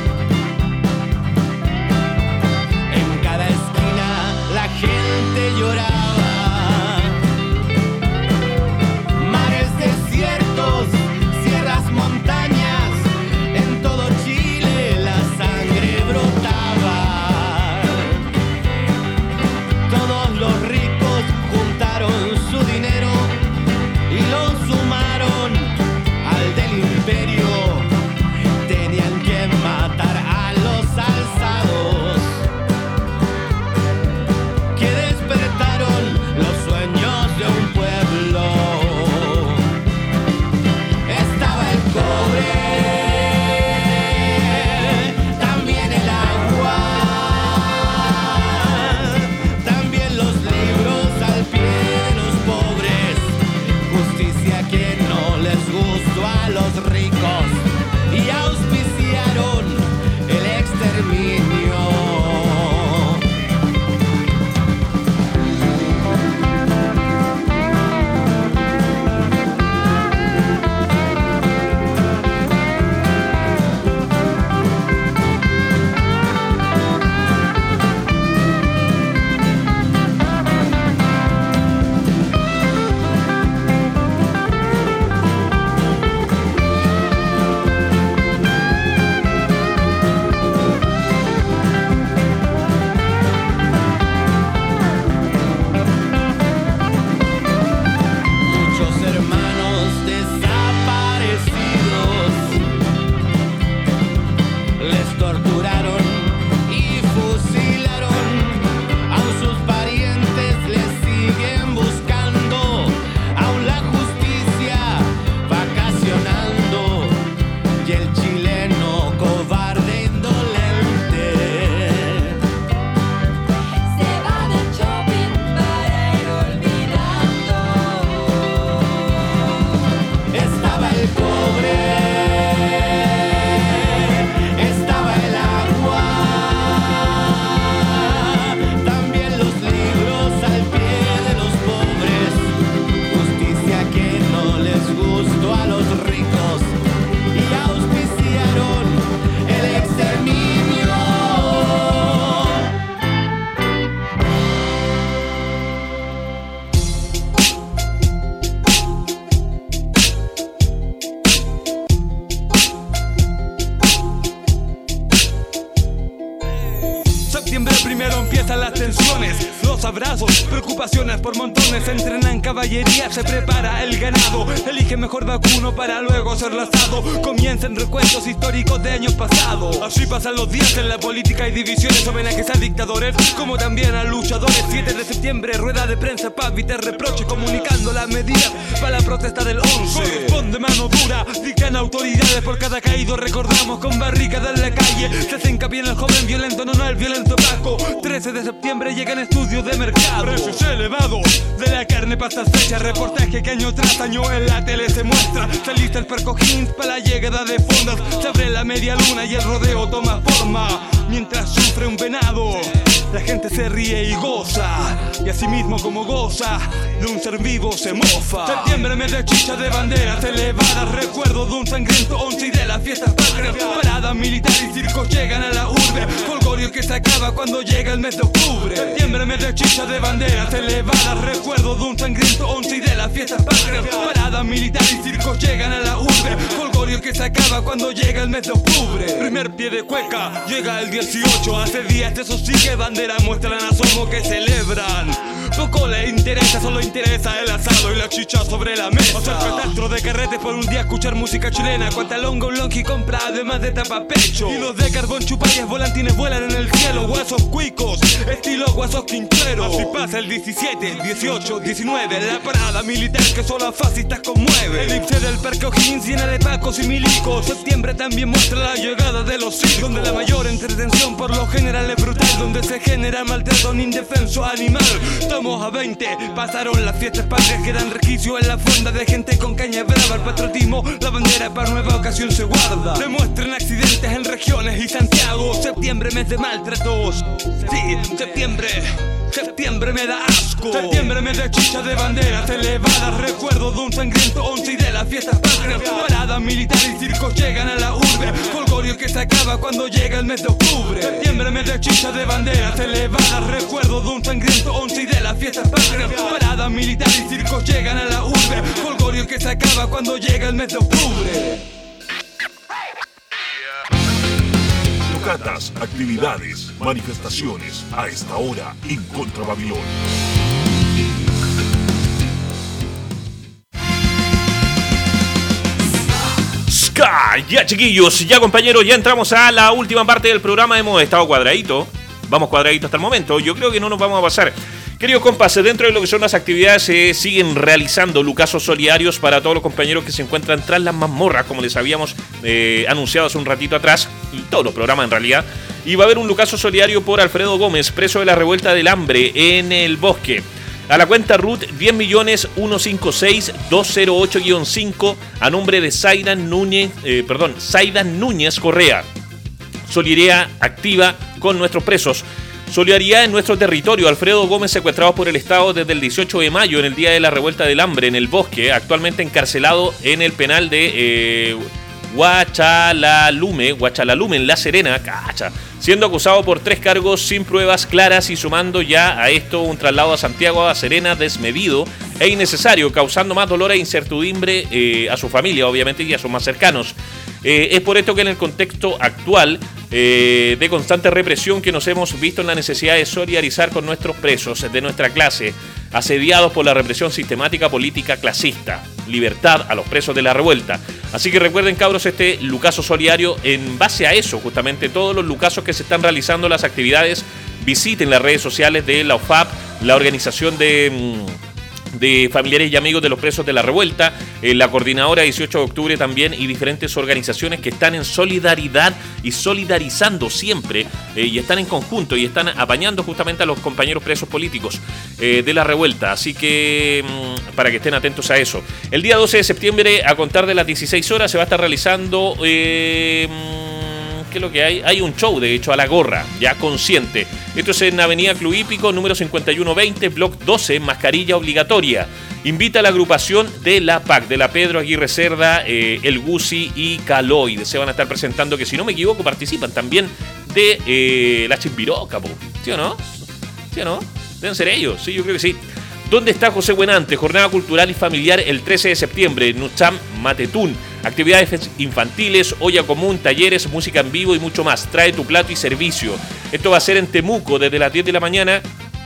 septiembre primero empiezan las tensiones, los abrazos, preocupaciones por montones. Se entrenan caballería, se prepara el ganado, elige mejor vacuno para luego ser lanzado. Comienzan recuentos históricos de años pasados. Así pasan los días en la política, hay divisiones, homenajes a dictadores como también a luchadores. Siete de septiembre, rueda de prensa, paz, y te reproche, comunicando las medidas para la protesta del once. Corresponde mano dura, dictan autoridades por cada caído. Recordamos con barricadas en la calle, se hace hincapié en el joven violento, no, no el violento Paco. Trece de septiembre llegan estudios de mercado, precios elevados de la carne para estas fechas. Reportaje que año tras año en la tele se muestra. Se lista el Perco Hins para la llegada de fondas. Se abre la media luna y el rodeo toma forma, mientras sufre un venado. La gente se ríe y goza, y así mismo como goza de un ser vivo se mofa. Septiembre, mes de chicha, de banderas elevadas, recuerdo de un sangriento once y de las fiestas patrias. Paradas militar y circos llegan a la urbe, folgorio que se acaba cuando llega el mes de octubre. Septiembre, mes de chicha, de banderas elevadas, recuerdo de un sangriento once y de las fiestas patrias. Paradas militar y circos llegan a la urbe, folgorio que se acaba cuando llega el mes de octubre. Primer pie de cueca, llega el dieciocho, hace días eso sigue bandera. Muestran asomo que celebran. Poco le interesa, solo interesa el asado y la chicha sobre la mesa. O sea, catastro de carretes por un día escuchar música chilena. Cuanta longa un longi compra además de tapapecho. Y los de carbón chupayas volantines vuelan en el cielo. Guasos cuicos, estilo guasos quincheros. Así pasa el diecisiete, dieciocho, diecinueve. La parada militar que solo a fascistas conmueve. El elipse del Parque O'Higgins llena de pacos y milicos. Septiembre también muestra la llegada de los circos, donde la mayor entretención por lo general es brutal, donde se genera maltrato a un indefenso animal. Estamos a veinte, pasaron las fiestas patrias, quedan requisios en la fonda de gente con caña brava. El patriotismo, la bandera para nueva ocasión se guarda. Demuestran accidentes en regiones y Santiago. Septiembre, mes de maltratos. Sí, septiembre. Septiembre me da asco. Septiembre, mes de chicha, de banderas elevadas, recuerdo de un sangriento once y de las fiestas patrias. Paradas militar y circos llegan a la urbe, folgorio que se acaba cuando llega el mes de octubre. Septiembre, mes de chicha, de banderas elevadas, recuerdo de un sangriento once y de las fiestas patrias. Paradas militar y circos llegan a la urbe, folgorio que se acaba cuando llega el mes de octubre. Tocatas, actividades, manifestaciones a esta hora en Contra Babilón. Ska, ya chiquillos, ya compañeros, ya entramos a la última parte del programa. Hemos estado cuadradito, vamos cuadradito hasta el momento. Yo creo que no nos vamos a pasar. Queridos compas, dentro de lo que son las actividades se siguen realizando lucazos solidarios para todos los compañeros que se encuentran tras las mazmorras, como les habíamos eh, anunciado hace un ratito atrás, y todos los programas en realidad. Y va a haber un lucazo solidario por Alfredo Gómez, preso de la revuelta del hambre en el bosque. A la cuenta R U T diez millones ciento cincuenta y seis mil doscientos ocho guion cinco a nombre de Zaidan Núñez, eh, perdón, Zaidan Núñez Correa. Solidaridad activa con nuestros presos. Solidaridad en nuestro territorio. Alfredo Gómez, secuestrado por el Estado desde el dieciocho de mayo, en el día de la revuelta del hambre en el bosque, actualmente encarcelado en el penal de eh, Huachalalume, Huachalalume en La Serena, cacha, siendo acusado por tres cargos sin pruebas claras y sumando ya a esto un traslado a Santiago a Serena desmedido e innecesario, causando más dolor e incertidumbre eh, a su familia, obviamente, y a sus más cercanos. Eh, es por esto que en el contexto actual eh, de constante represión que nos hemos visto en la necesidad de solidarizar con nuestros presos de nuestra clase, asediados por la represión sistemática política clasista. Libertad a los presos de la revuelta. Así que recuerden, cabros, este lucaso solidario en base a eso, justamente todos los lucazos que se están realizando, las actividades, visiten las redes sociales de la O F A P, la organización de... de familiares y amigos de los presos de la revuelta, eh, la coordinadora dieciocho de octubre también, y diferentes organizaciones que están en solidaridad y solidarizando siempre eh, y están en conjunto y están apañando justamente a los compañeros presos políticos eh, de la revuelta. Así que mmm, para que estén atentos a eso. El día doce de septiembre, a contar de las dieciséis horas, se va a estar realizando eh, ¿qué es lo que hay? Hay un show, de hecho, a la gorra, ya consciente. Esto es en Avenida Club Hípico, número cincuenta y uno veinte, Block doce, mascarilla obligatoria. Invita a la agrupación de la P A C, de la Pedro Aguirre Cerda, eh, El Gusi y Caloid. Se van a estar presentando, que si no me equivoco, participan también de eh, la Chimpiroca, po. ¿Sí o no? ¿Sí o no? Deben ser ellos, sí, yo creo que sí. ¿Dónde está José Buenante? Jornada cultural y familiar el trece de septiembre, Nucham Matetún. Actividades infantiles, olla común, talleres, música en vivo y mucho más. Trae tu plato y servicio. Esto va a ser en Temuco desde las diez de la mañana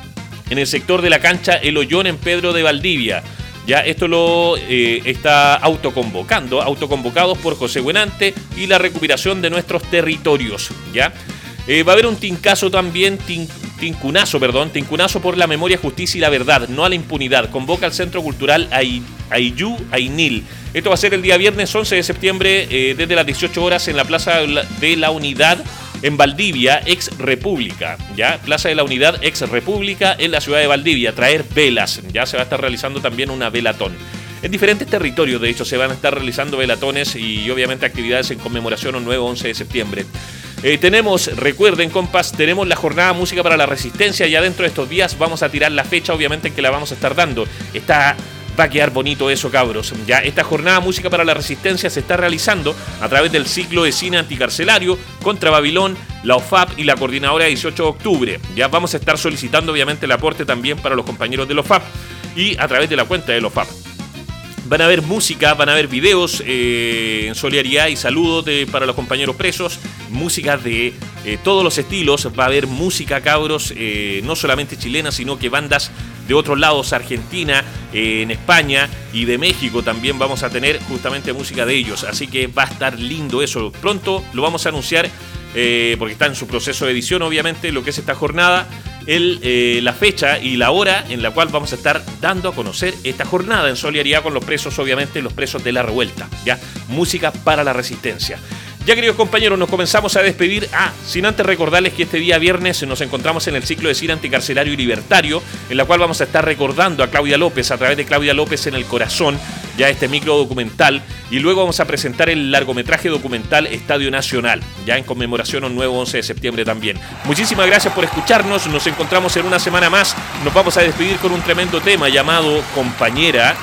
en el sector de la cancha El Hoyón en Pedro de Valdivia. Ya esto lo eh, está autoconvocando, autoconvocados por José Buenante y la recuperación de nuestros territorios. Ya eh, va a haber un tincazo también, tin, tincunazo, perdón, tincunazo por la memoria, justicia y la verdad, no a la impunidad. Convoca al Centro Cultural Ayllu Ainil. Esto va a ser el día viernes once de septiembre eh, desde las dieciocho horas en la Plaza de la Unidad en Valdivia, ex República, ya, Plaza de la Unidad, ex República, en la ciudad de Valdivia. Traer velas, ya se va a estar realizando también una velatón. En diferentes territorios, de hecho, se van a estar realizando velatones y obviamente actividades en conmemoración al nuevo once de septiembre. Eh, tenemos, recuerden, compas, tenemos la jornada Música para la Resistencia. Ya dentro de estos días vamos a tirar la fecha, obviamente, en que la vamos a estar dando. Está... Va a quedar bonito eso, cabros. Ya esta jornada Música para la Resistencia se está realizando a través del ciclo de cine anticarcelario contra Babilón, la O F A P y la coordinadora dieciocho de octubre. Ya vamos a estar solicitando obviamente el aporte también para los compañeros de la O F A P y a través de la cuenta de la O F A P. Van a haber música, van a haber videos eh, en solidaridad y saludos de, para los compañeros presos, música de eh, todos los estilos. Va a haber música, cabros, eh, no solamente chilena, sino que bandas de otros lados, Argentina, eh, en España y de México también vamos a tener justamente música de ellos. Así que va a estar lindo eso. Pronto lo vamos a anunciar eh, porque está en su proceso de edición, obviamente, lo que es esta jornada. El, eh, la fecha y la hora en la cual vamos a estar dando a conocer esta jornada en solidaridad con los presos, obviamente los presos de la revuelta, ya, música para la resistencia. Ya, queridos compañeros, nos comenzamos a despedir. Ah, sin antes recordarles que este día viernes nos encontramos en el ciclo de cine anticarcelario y libertario, en la cual vamos a estar recordando a Claudia López a través de Claudia López en el Corazón, ya este micro documental, y luego vamos a presentar el largometraje documental Estadio Nacional, ya en conmemoración al nuevo once de septiembre también. Muchísimas gracias por escucharnos, nos encontramos en una semana más, nos vamos a despedir con un tremendo tema llamado Compañera,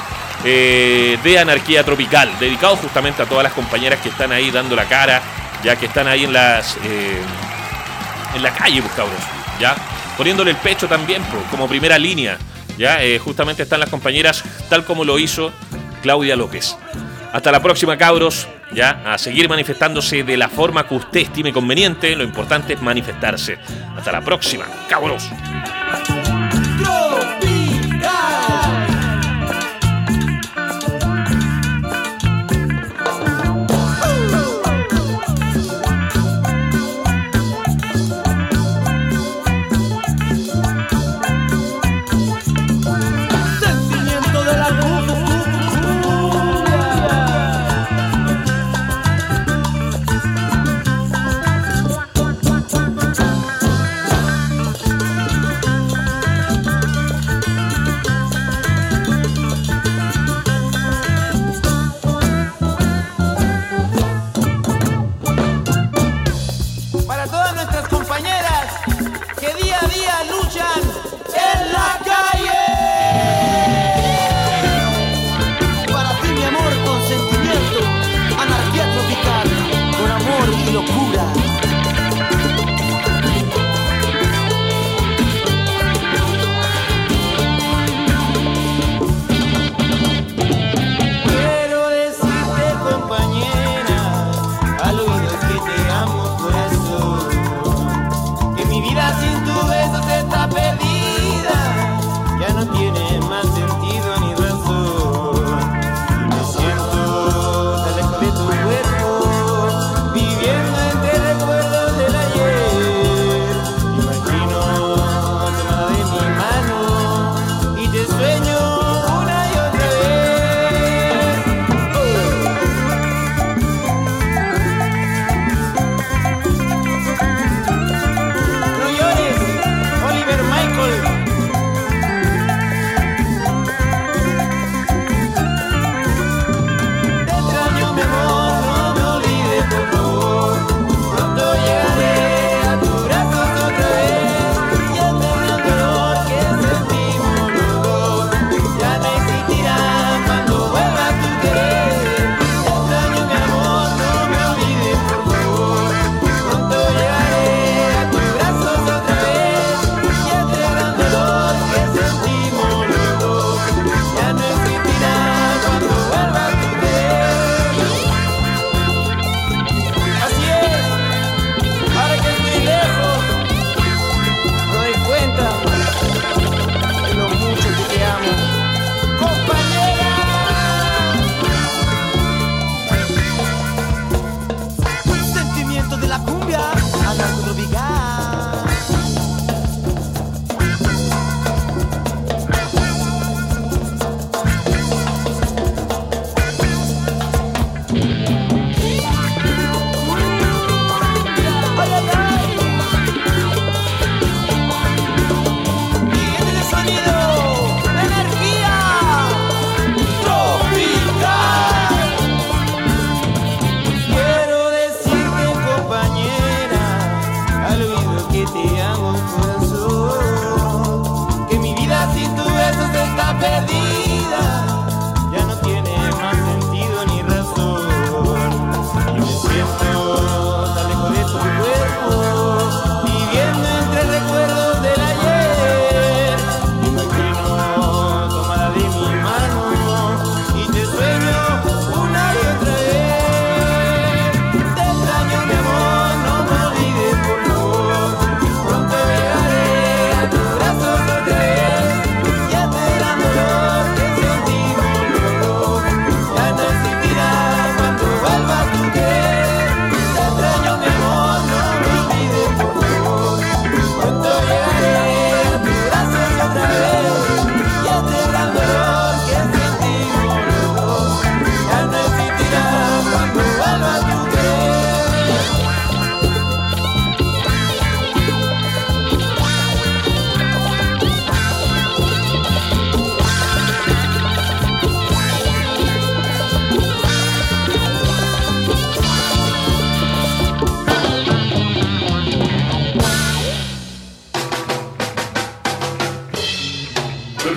Eh, de Anarquía Tropical, dedicado justamente a todas las compañeras que están ahí dando la cara, ya que están ahí en las eh, en la calle, pues, cabros, ya poniéndole el pecho también, pues, como primera línea, ya eh, justamente están las compañeras tal como lo hizo Claudia López. Hasta la próxima, cabros, ya a seguir manifestándose de la forma que usted estime conveniente. Lo importante es manifestarse. Hasta la próxima, cabros.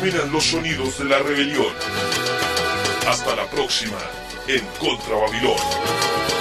suenan los sonidos de la rebelión. Hasta la próxima en Contra Babilón.